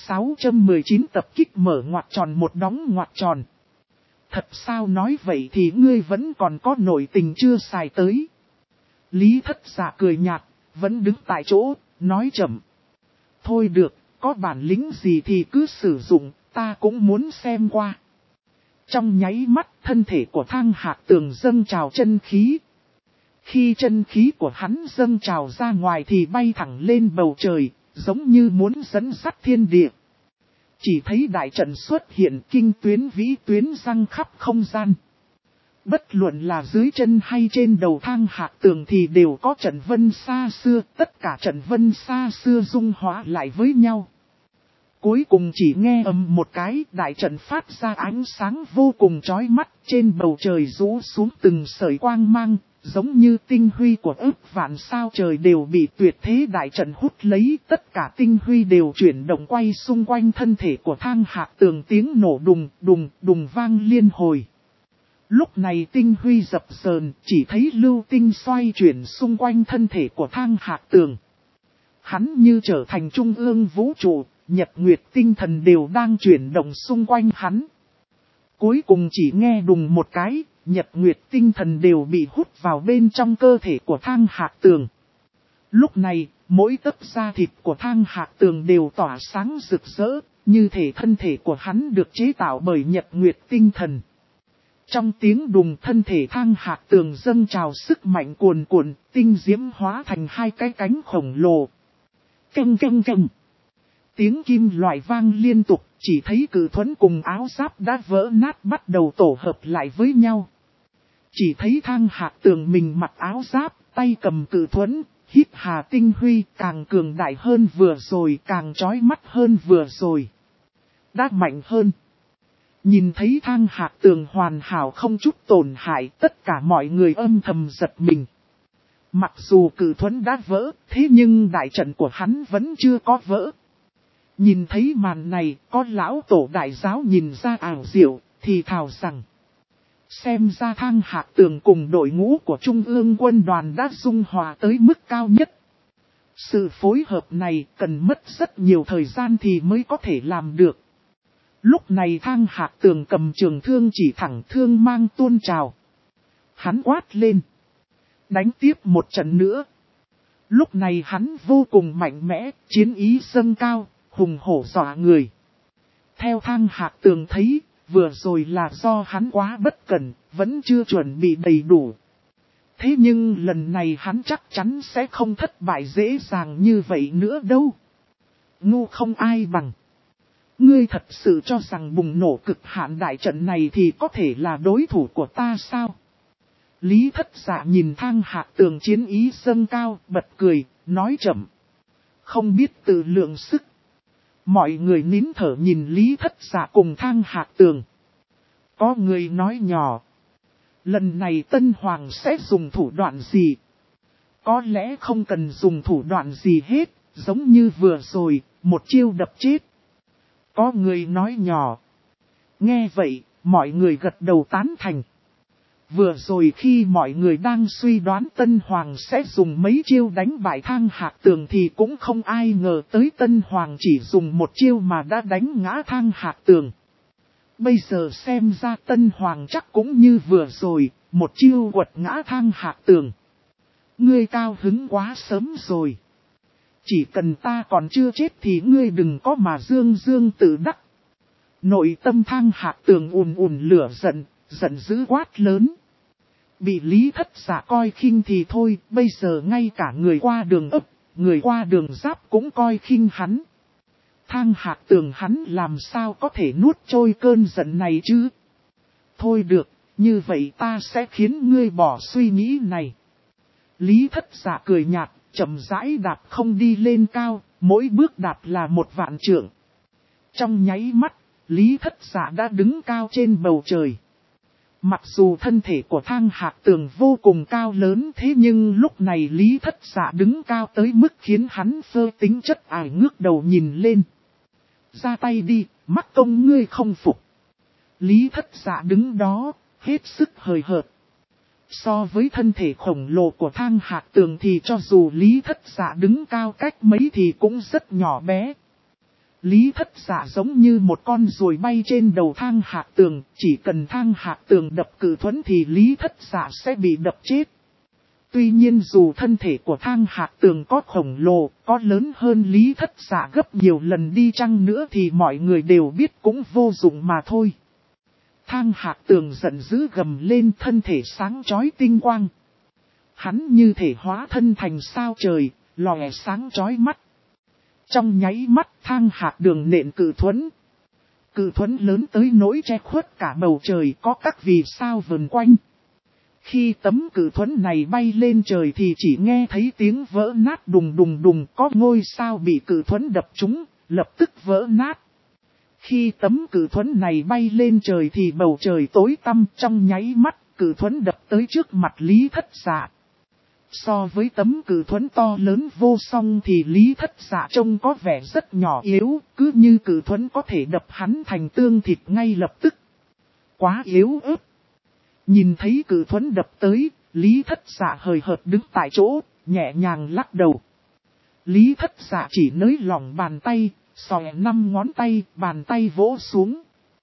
3619 tập kích mở ngoặc tròn một đóng ngoặc tròn. Thật sao nói vậy thì ngươi vẫn còn có nội tình chưa xài tới. Lý Thất Dạ cười nhạt, vẫn đứng tại chỗ, nói chậm. Thôi được, có bản lĩnh gì thì cứ sử dụng, ta cũng muốn xem qua. Trong nháy mắt, thân thể của Thang Hạc Tường dâng trào chân khí. Khi chân khí của hắn dâng trào ra ngoài thì bay thẳng lên bầu trời, giống như muốn dẫn dắt thiên địa. Chỉ thấy đại trận xuất hiện, kinh tuyến vĩ tuyến răng khắp không gian. Bất luận là dưới chân hay trên đầu Thang Hạc Tường thì đều có trận vân xa xưa, tất cả trận vân xa xưa dung hóa lại với nhau. Cuối cùng chỉ nghe ầm một cái, đại trận phát ra ánh sáng vô cùng chói mắt, trên bầu trời rũ xuống từng sợi quang mang, giống như tinh huy của ức vạn sao trời đều bị tuyệt thế đại trận hút lấy, tất cả tinh huy đều chuyển động quay xung quanh thân thể của Thang Hạc Tường, tiếng nổ đùng đùng đùng vang liên hồi. Lúc này tinh huy dập dờn, chỉ thấy lưu tinh xoay chuyển xung quanh thân thể của Thang Hạc Tường. Hắn như trở thành trung ương vũ trụ, nhật nguyệt tinh thần đều đang chuyển động xung quanh hắn. Cuối cùng chỉ nghe đùng một cái, nhật nguyệt tinh thần đều bị hút vào bên trong cơ thể của Thang Hạc Tường. Lúc này, mỗi tấc da thịt của Thang Hạc Tường đều tỏa sáng rực rỡ, như thể thân thể của hắn được chế tạo bởi nhật nguyệt tinh thần. Trong tiếng đùng thân thể Thang Hạc Tường dâng trào sức mạnh cuồn cuộn, tinh diễm hóa thành hai cái cánh khổng lồ. Căng căng căng. Tiếng kim loại vang liên tục, chỉ thấy cự thuẫn cùng áo giáp đã vỡ nát bắt đầu tổ hợp lại với nhau. Chỉ thấy Thang Hạc Tường mình mặc áo giáp, tay cầm cự thuẫn, hít hà tinh huy, càng cường đại hơn vừa rồi, càng chói mắt hơn vừa rồi. Đã mạnh hơn. Nhìn thấy Thang Hạc Tường hoàn hảo không chút tổn hại, tất cả mọi người âm thầm giật mình. Mặc dù cự thuẫn đã vỡ, thế nhưng đại trận của hắn vẫn chưa có vỡ. Nhìn thấy màn này, có lão tổ đại giáo nhìn ra ảo diệu, thì thào rằng. Xem ra Thang Hạc Tường cùng đội ngũ của Trung ương quân đoàn đã dung hòa tới mức cao nhất. Sự phối hợp này cần mất rất nhiều thời gian thì mới có thể làm được. Lúc này Thang Hạc Tường cầm trường thương chỉ thẳng thương mang tuôn trào. Hắn quát lên. Đánh tiếp một trận nữa. Lúc này hắn vô cùng mạnh mẽ, chiến ý dâng cao, hùng hổ dọa người. Theo Thang Hạc Tường thấy, vừa rồi là do hắn quá bất cẩn, vẫn chưa chuẩn bị đầy đủ. Thế nhưng lần này hắn chắc chắn sẽ không thất bại dễ dàng như vậy nữa đâu. Ngu không ai bằng. Ngươi thật sự cho rằng bùng nổ cực hạn đại trận này thì có thể là đối thủ của ta sao? Lý Thất Dạ nhìn Thang Hạc Tường chiến ý dâng cao, bật cười, nói chậm. Không biết tự lượng sức. Mọi người nín thở nhìn Lý Thất Dạ cùng Thang Hạc Tường. Có người nói nhỏ. Lần này Tân Hoàng sẽ dùng thủ đoạn gì? Có lẽ không cần dùng thủ đoạn gì hết, giống như vừa rồi, một chiêu đập chết. Có người nói nhỏ. Nghe vậy, mọi người gật đầu tán thành. Vừa rồi khi mọi người đang suy đoán Tân Hoàng sẽ dùng mấy chiêu đánh bại Thang Hạc Tường thì cũng không ai ngờ tới Tân Hoàng chỉ dùng một chiêu mà đã đánh ngã Thang Hạc Tường. Bây giờ xem ra Tân Hoàng chắc cũng như vừa rồi, một chiêu quật ngã Thang Hạc Tường. Ngươi cao hứng quá sớm rồi. Chỉ cần ta còn chưa chết thì ngươi đừng có mà dương dương tự đắc. Nội tâm Thang Hạc Tường ùn ùn lửa giận, giận dữ quát lớn. Bị Lý Thất Dạ coi khinh thì thôi, bây giờ ngay cả người qua đường ấp, người qua đường giáp cũng coi khinh hắn. Thang Hạc Tường hắn làm sao có thể nuốt trôi cơn giận này chứ? Thôi được, như vậy ta sẽ khiến ngươi bỏ suy nghĩ này. Lý Thất Dạ cười nhạt, chậm rãi đạp không đi lên cao, mỗi bước đạp là một vạn trượng. Trong nháy mắt, Lý Thất Dạ đã đứng cao trên bầu trời. Mặc dù thân thể của Thang Hạc Tường vô cùng cao lớn thế nhưng lúc này Lý Thất Dạ đứng cao tới mức khiến hắn phơ tính chất ải ngước đầu nhìn lên. Ra tay đi, mắc công ngươi không phục. Lý Thất Dạ đứng đó, hết sức hời hợt. So với thân thể khổng lồ của Thang Hạc Tường thì cho dù Lý Thất Dạ đứng cao cách mấy thì cũng rất nhỏ bé. Lý Thất Dạ giống như một con ruồi bay trên đầu Thang Hạc Tường, chỉ cần Thang Hạc Tường đập cự thuẫn thì Lý Thất Dạ sẽ bị đập chết. Tuy nhiên dù thân thể của Thang Hạc Tường có khổng lồ, có lớn hơn Lý Thất Dạ gấp nhiều lần đi chăng nữa thì mọi người đều biết cũng vô dụng mà thôi. Thang Hạc Tường giận dữ gầm lên thân thể sáng chói tinh quang. Hắn như thể hóa thân thành sao trời, lòe sáng chói mắt. Trong nháy mắt Thang Hạc Đường nện cự thuẫn. Cự thuẫn lớn tới nỗi che khuất cả bầu trời có các vì sao vần quanh. Khi tấm cự thuẫn này bay lên trời thì chỉ nghe thấy tiếng vỡ nát đùng đùng đùng, có ngôi sao bị cự thuẫn đập trúng, lập tức vỡ nát. Khi tấm cự thuẫn này bay lên trời thì bầu trời tối tăm, trong nháy mắt cự thuẫn đập tới trước mặt Lý Thất Dạ. So với tấm cự thuẫn to lớn vô song thì Lý Thất Dạ trông có vẻ rất nhỏ yếu, cứ như cự thuẫn có thể đập hắn thành tương thịt ngay lập tức. Quá yếu ớt. Nhìn thấy cự thuẫn đập tới, Lý Thất Dạ hời hợt đứng tại chỗ, nhẹ nhàng lắc đầu. Lý Thất Dạ chỉ nới lỏng bàn tay, xòe 5 ngón tay, bàn tay vỗ xuống.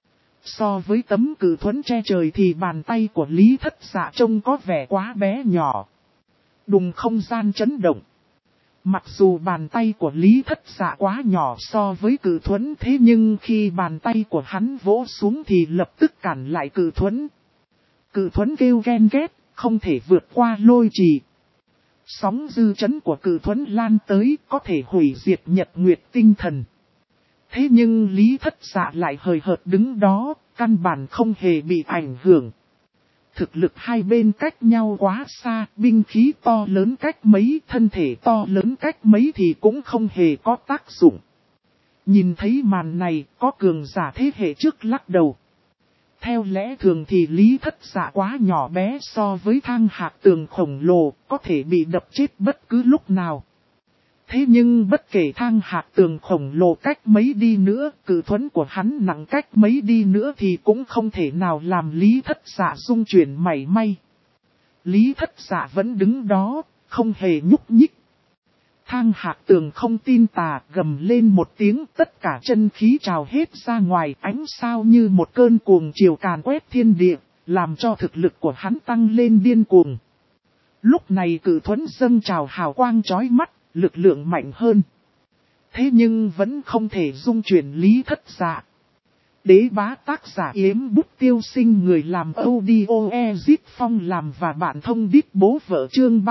So với tấm cự thuẫn che trời thì bàn tay của Lý Thất Dạ trông có vẻ quá bé nhỏ. Đùng không gian chấn động. Mặc dù bàn tay của Lý Thất Dạ quá nhỏ so với Cự Thuẫn, thế nhưng khi bàn tay của hắn vỗ xuống thì lập tức cản lại Cự Thuẫn. Cự Thuẫn kêu ghen ghét, không thể vượt qua lôi trì. Sóng dư chấn của Cự Thuẫn lan tới, có thể hủy diệt nhật nguyệt tinh thần. Thế nhưng Lý Thất Dạ lại hời hợt đứng đó, căn bản không hề bị ảnh hưởng. Thực lực hai bên cách nhau quá xa, binh khí to lớn cách mấy, thân thể to lớn cách mấy thì cũng không hề có tác dụng. Nhìn thấy màn này, có cường giả thế hệ trước lắc đầu. Theo lẽ thường thì Lý Thất Dạ quá nhỏ bé so với Thang Hạc Tường khổng lồ, có thể bị đập chết bất cứ lúc nào. Thế nhưng bất kể Thang Hạc Tường khổng lồ cách mấy đi nữa, Cự Thuẫn của hắn nặng cách mấy đi nữa thì cũng không thể nào làm Lý Thất Dạ rung chuyển mảy may. Lý Thất Dạ vẫn đứng đó, không hề nhúc nhích. Thang Hạc Tường không tin tà, gầm lên một tiếng, tất cả chân khí trào hết ra ngoài, ánh sao như một cơn cuồng triều càn quét thiên địa, làm cho thực lực của hắn tăng lên điên cuồng. Lúc này Cự Thuẫn dâng trào hào quang chói mắt, lực lượng mạnh hơn. Thế nhưng vẫn không thể dung chuyển Lý Thất Dạ. Đế bá tác giả Yếm Bút Tiêu Sinh, người làm audio Ezit Phong làm và bạn thông đít bố vợ, chương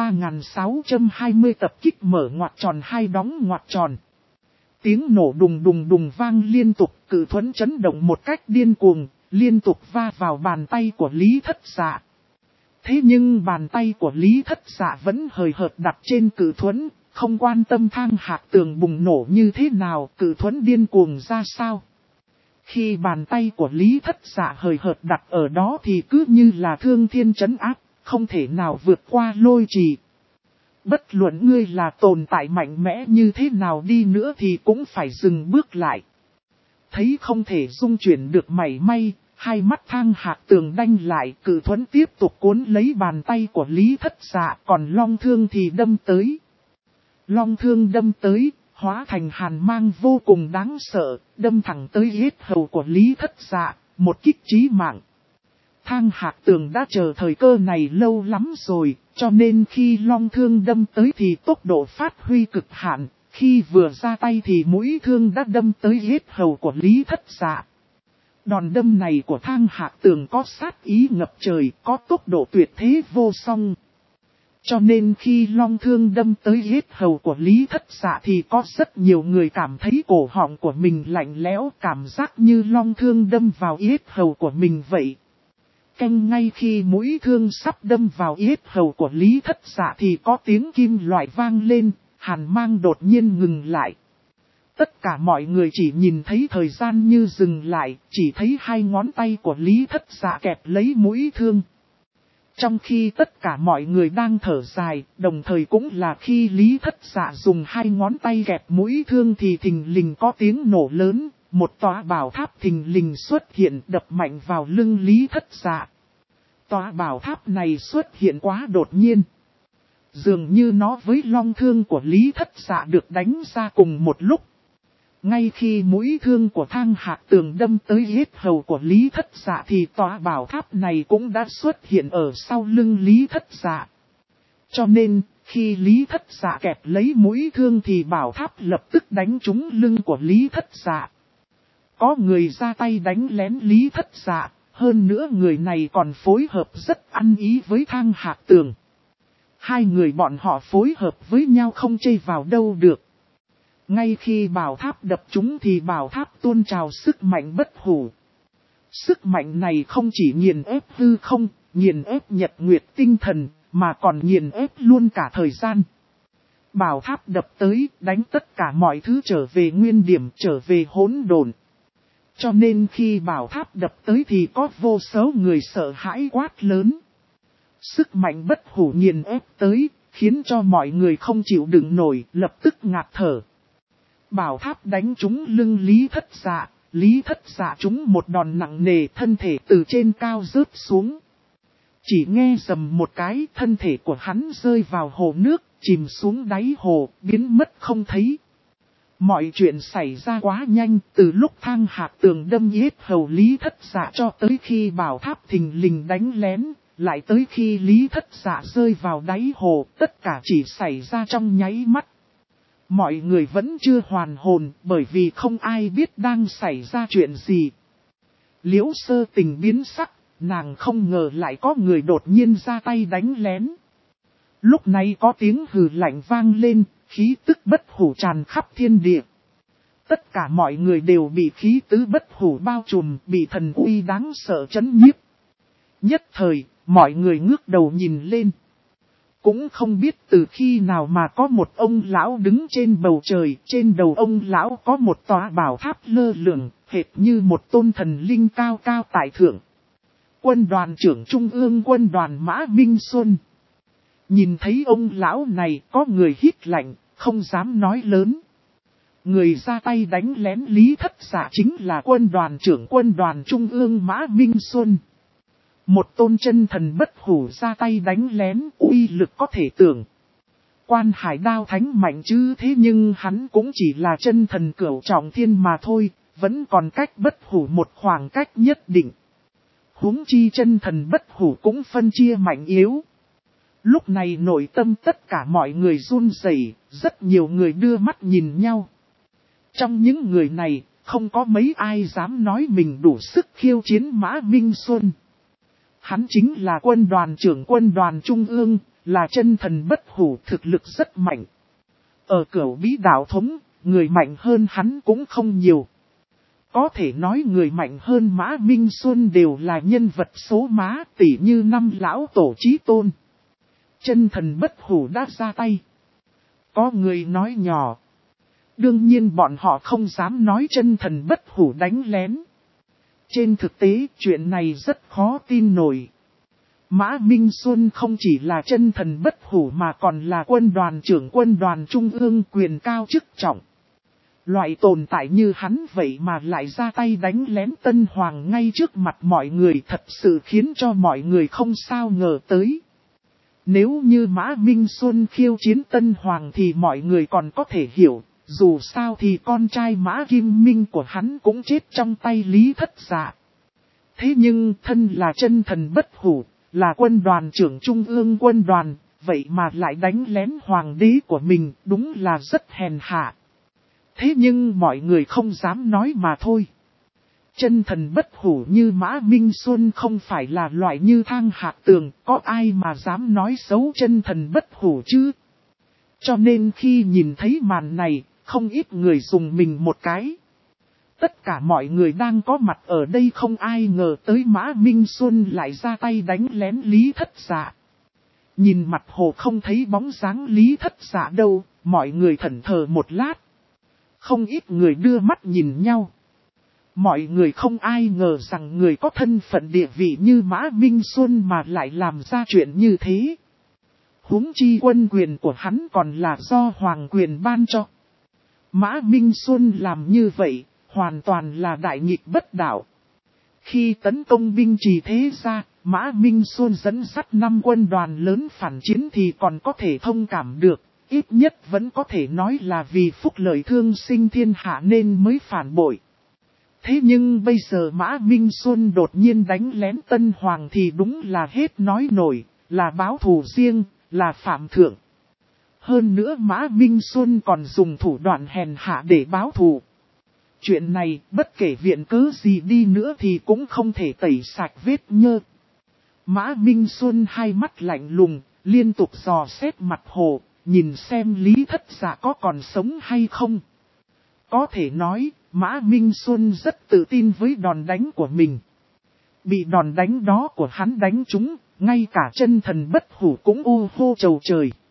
3620 tập kích mở ngoặc tròn hai đóng ngoặc tròn. Tiếng nổ đùng đùng đùng vang liên tục, Cự Thuẫn chấn động một cách điên cuồng, liên tục va vào bàn tay của Lý Thất Dạ. Thế nhưng bàn tay của Lý Thất Dạ vẫn hời hợt đặt trên Cự Thuẫn, không quan tâm Thang Hạc Tường bùng nổ như thế nào, Cự Thuẫn điên cuồng ra sao. Khi bàn tay của Lý Thất Dạ hời hợt đặt ở đó thì cứ như là thương thiên trấn áp, không thể nào vượt qua lôi trì. Bất luận ngươi là tồn tại mạnh mẽ như thế nào đi nữa thì cũng phải dừng bước lại. Thấy không thể dung chuyển được mảy may, hai mắt Thang Hạc Tường đanh lại, Cự Thuẫn tiếp tục cuốn lấy bàn tay của Lý Thất Dạ, còn long thương thì đâm tới. Long thương đâm tới, hóa thành hàn mang vô cùng đáng sợ, đâm thẳng tới yết hầu của Lý Thất Dạ, một kích chí mạng. Thang Hạc Tường đã chờ thời cơ này lâu lắm rồi, cho nên khi long thương đâm tới thì tốc độ phát huy cực hạn, khi vừa ra tay thì mũi thương đã đâm tới yết hầu của Lý Thất Dạ. Đòn đâm này của Thang Hạc Tường có sát ý ngập trời, có tốc độ tuyệt thế vô song. Cho nên khi long thương đâm tới yết hầu của Lý Thất Dạ thì có rất nhiều người cảm thấy cổ họng của mình lạnh lẽo, cảm giác như long thương đâm vào yết hầu của mình vậy. Canh ngay khi mũi thương sắp đâm vào yết hầu của Lý Thất Dạ thì có tiếng kim loại vang lên, hàn mang đột nhiên ngừng lại. Tất cả mọi người chỉ nhìn thấy thời gian như dừng lại, chỉ thấy hai ngón tay của Lý Thất Dạ kẹp lấy mũi thương. Trong khi tất cả mọi người đang thở dài, đồng thời cũng là khi Lý Thất Dạ dùng hai ngón tay kẹp mũi thương thì thình lình có tiếng nổ lớn, một tòa bảo tháp thình lình xuất hiện đập mạnh vào lưng Lý Thất Dạ. Tòa bảo tháp này xuất hiện quá đột nhiên. Dường như nó với long thương của Lý Thất Dạ được đánh ra cùng một lúc. Ngay khi mũi thương của Thang Hạc Tường đâm tới yết hầu của Lý Thất Dạ thì tòa bảo tháp này cũng đã xuất hiện ở sau lưng Lý Thất Dạ. Cho nên, khi Lý Thất Dạ kẹp lấy mũi thương thì bảo tháp lập tức đánh trúng lưng của Lý Thất Dạ. Có người ra tay đánh lén Lý Thất Dạ, hơn nữa người này còn phối hợp rất ăn ý với Thang Hạc Tường. Hai người bọn họ phối hợp với nhau không chê vào đâu được. Ngay khi bảo tháp đập chúng thì bảo tháp tuôn trào sức mạnh bất hủ. Sức mạnh này không chỉ nghiền ép hư không, nghiền ép nhật nguyệt tinh thần, mà còn nghiền ép luôn cả thời gian. Bảo tháp đập tới, đánh tất cả mọi thứ trở về nguyên điểm, trở về hỗn độn. Cho nên khi bảo tháp đập tới thì có vô số người sợ hãi quát lớn. Sức mạnh bất hủ nghiền ép tới, khiến cho mọi người không chịu đựng nổi, lập tức ngạt thở. Bảo tháp đánh trúng lưng Lý Thất Dạ, Lý Thất Dạ trúng một đòn nặng nề, thân thể từ trên cao rớt xuống. Chỉ nghe rầm một cái, thân thể của hắn rơi vào hồ nước, chìm xuống đáy hồ, biến mất không thấy. Mọi chuyện xảy ra quá nhanh, từ lúc Thang Hạc Tường đâm yết hầu Lý Thất Dạ cho tới khi bảo tháp thình lình đánh lén, lại tới khi Lý Thất Dạ rơi vào đáy hồ, tất cả chỉ xảy ra trong nháy mắt. Mọi người vẫn chưa hoàn hồn bởi vì không ai biết đang xảy ra chuyện gì. Liễu Sơ Tình biến sắc, nàng không ngờ lại có người đột nhiên ra tay đánh lén. Lúc này có tiếng hừ lạnh vang lên, khí tức bất hủ tràn khắp thiên địa. Tất cả mọi người đều bị khí tứ bất hủ bao trùm, bị thần uy đáng sợ chấn nhiếp. Nhất thời, mọi người ngước đầu nhìn lên. Cũng không biết từ khi nào mà có một ông lão đứng trên bầu trời, trên đầu ông lão có một tòa bảo tháp lơ lửng, hệt như một tôn thần linh cao cao tại thượng. Quân đoàn trưởng Trung ương quân đoàn Mã Minh Xuân. Nhìn thấy ông lão này có người hít lạnh, không dám nói lớn. Người ra tay đánh lén Lý Thất Dạ chính là quân đoàn trưởng quân đoàn Trung ương Mã Minh Xuân. Một tôn chân thần bất hủ ra tay đánh lén, uy lực có thể tưởng. Quan Hải Đao Thánh mạnh chứ, thế nhưng hắn cũng chỉ là chân thần cửu trọng thiên mà thôi, vẫn còn cách bất hủ một khoảng cách nhất định. Huống chi chân thần bất hủ cũng phân chia mạnh yếu. Lúc này nội tâm tất cả mọi người run rẩy, rất nhiều người đưa mắt nhìn nhau. Trong những người này, không có mấy ai dám nói mình đủ sức khiêu chiến Mã Minh Xuân. Hắn chính là quân đoàn trưởng quân đoàn Trung ương, là chân thần bất hủ, thực lực rất mạnh. Ở Cửu Bí Đạo Thống, người mạnh hơn hắn cũng không nhiều. Có thể nói người mạnh hơn Mã Minh Xuân đều là nhân vật số má, tỷ như năm lão tổ chí tôn. Chân thần bất hủ đã ra tay. Có người nói nhỏ. Đương nhiên bọn họ không dám nói chân thần bất hủ đánh lén. Trên thực tế, chuyện này rất khó tin nổi. Mã Minh Xuân không chỉ là chân thần bất hủ mà còn là quân đoàn trưởng quân đoàn Trung ương, quyền cao chức trọng. Loại tồn tại như hắn vậy mà lại ra tay đánh lén Tân Hoàng ngay trước mặt mọi người, thật sự khiến cho mọi người không sao ngờ tới. Nếu như Mã Minh Xuân khiêu chiến Tân Hoàng thì mọi người còn có thể hiểu, dù sao thì con trai Mã Kim Minh của hắn cũng chết trong tay Lý Thất Dạ. Thế nhưng thân là chân thần bất hủ, là quân đoàn trưởng Trung ương quân đoàn, vậy mà lại đánh lén hoàng đế của mình, đúng là rất hèn hạ. Thế nhưng mọi người không dám nói mà thôi. Chân thần bất hủ như Mã Minh Xuân không phải là loại như Thang Hạc Tường, có ai mà dám nói xấu chân thần bất hủ chứ? Cho nên khi nhìn thấy màn này, không ít người dùng mình một cái. Tất cả mọi người đang có mặt ở đây không ai ngờ tới Mã Minh Xuân lại ra tay đánh lén Lý Thất Dạ. Nhìn mặt hồ không thấy bóng dáng Lý Thất Dạ đâu, mọi người thẫn thờ một lát. Không ít người đưa mắt nhìn nhau. Mọi người không ai ngờ rằng người có thân phận địa vị như Mã Minh Xuân mà lại làm ra chuyện như thế. Huống chi quân quyền của hắn còn là do hoàng quyền ban cho. Mã Minh Xuân làm như vậy, hoàn toàn là đại nghịch bất đạo. Khi tấn công binh trì thế gia, Mã Minh Xuân dẫn dắt 5 quân đoàn lớn phản chiến thì còn có thể thông cảm được, ít nhất vẫn có thể nói là vì phúc lợi thương sinh thiên hạ nên mới phản bội. Thế nhưng bây giờ Mã Minh Xuân đột nhiên đánh lén Tân Hoàng thì đúng là hết nói nổi, là báo thù riêng, là phạm thượng. Hơn nữa Mã Minh Xuân còn dùng thủ đoạn hèn hạ để báo thù. Chuyện này bất kể viện cớ gì đi nữa thì cũng không thể tẩy sạch vết nhơ. Mã Minh Xuân hai mắt lạnh lùng, liên tục dò xét mặt hồ, nhìn xem Lý Thất Dạ có còn sống hay không. Có thể nói, Mã Minh Xuân rất tự tin với đòn đánh của mình. Bị đòn đánh đó của hắn đánh trúng, ngay cả chân thần bất hủ cũng u hô trầu trời.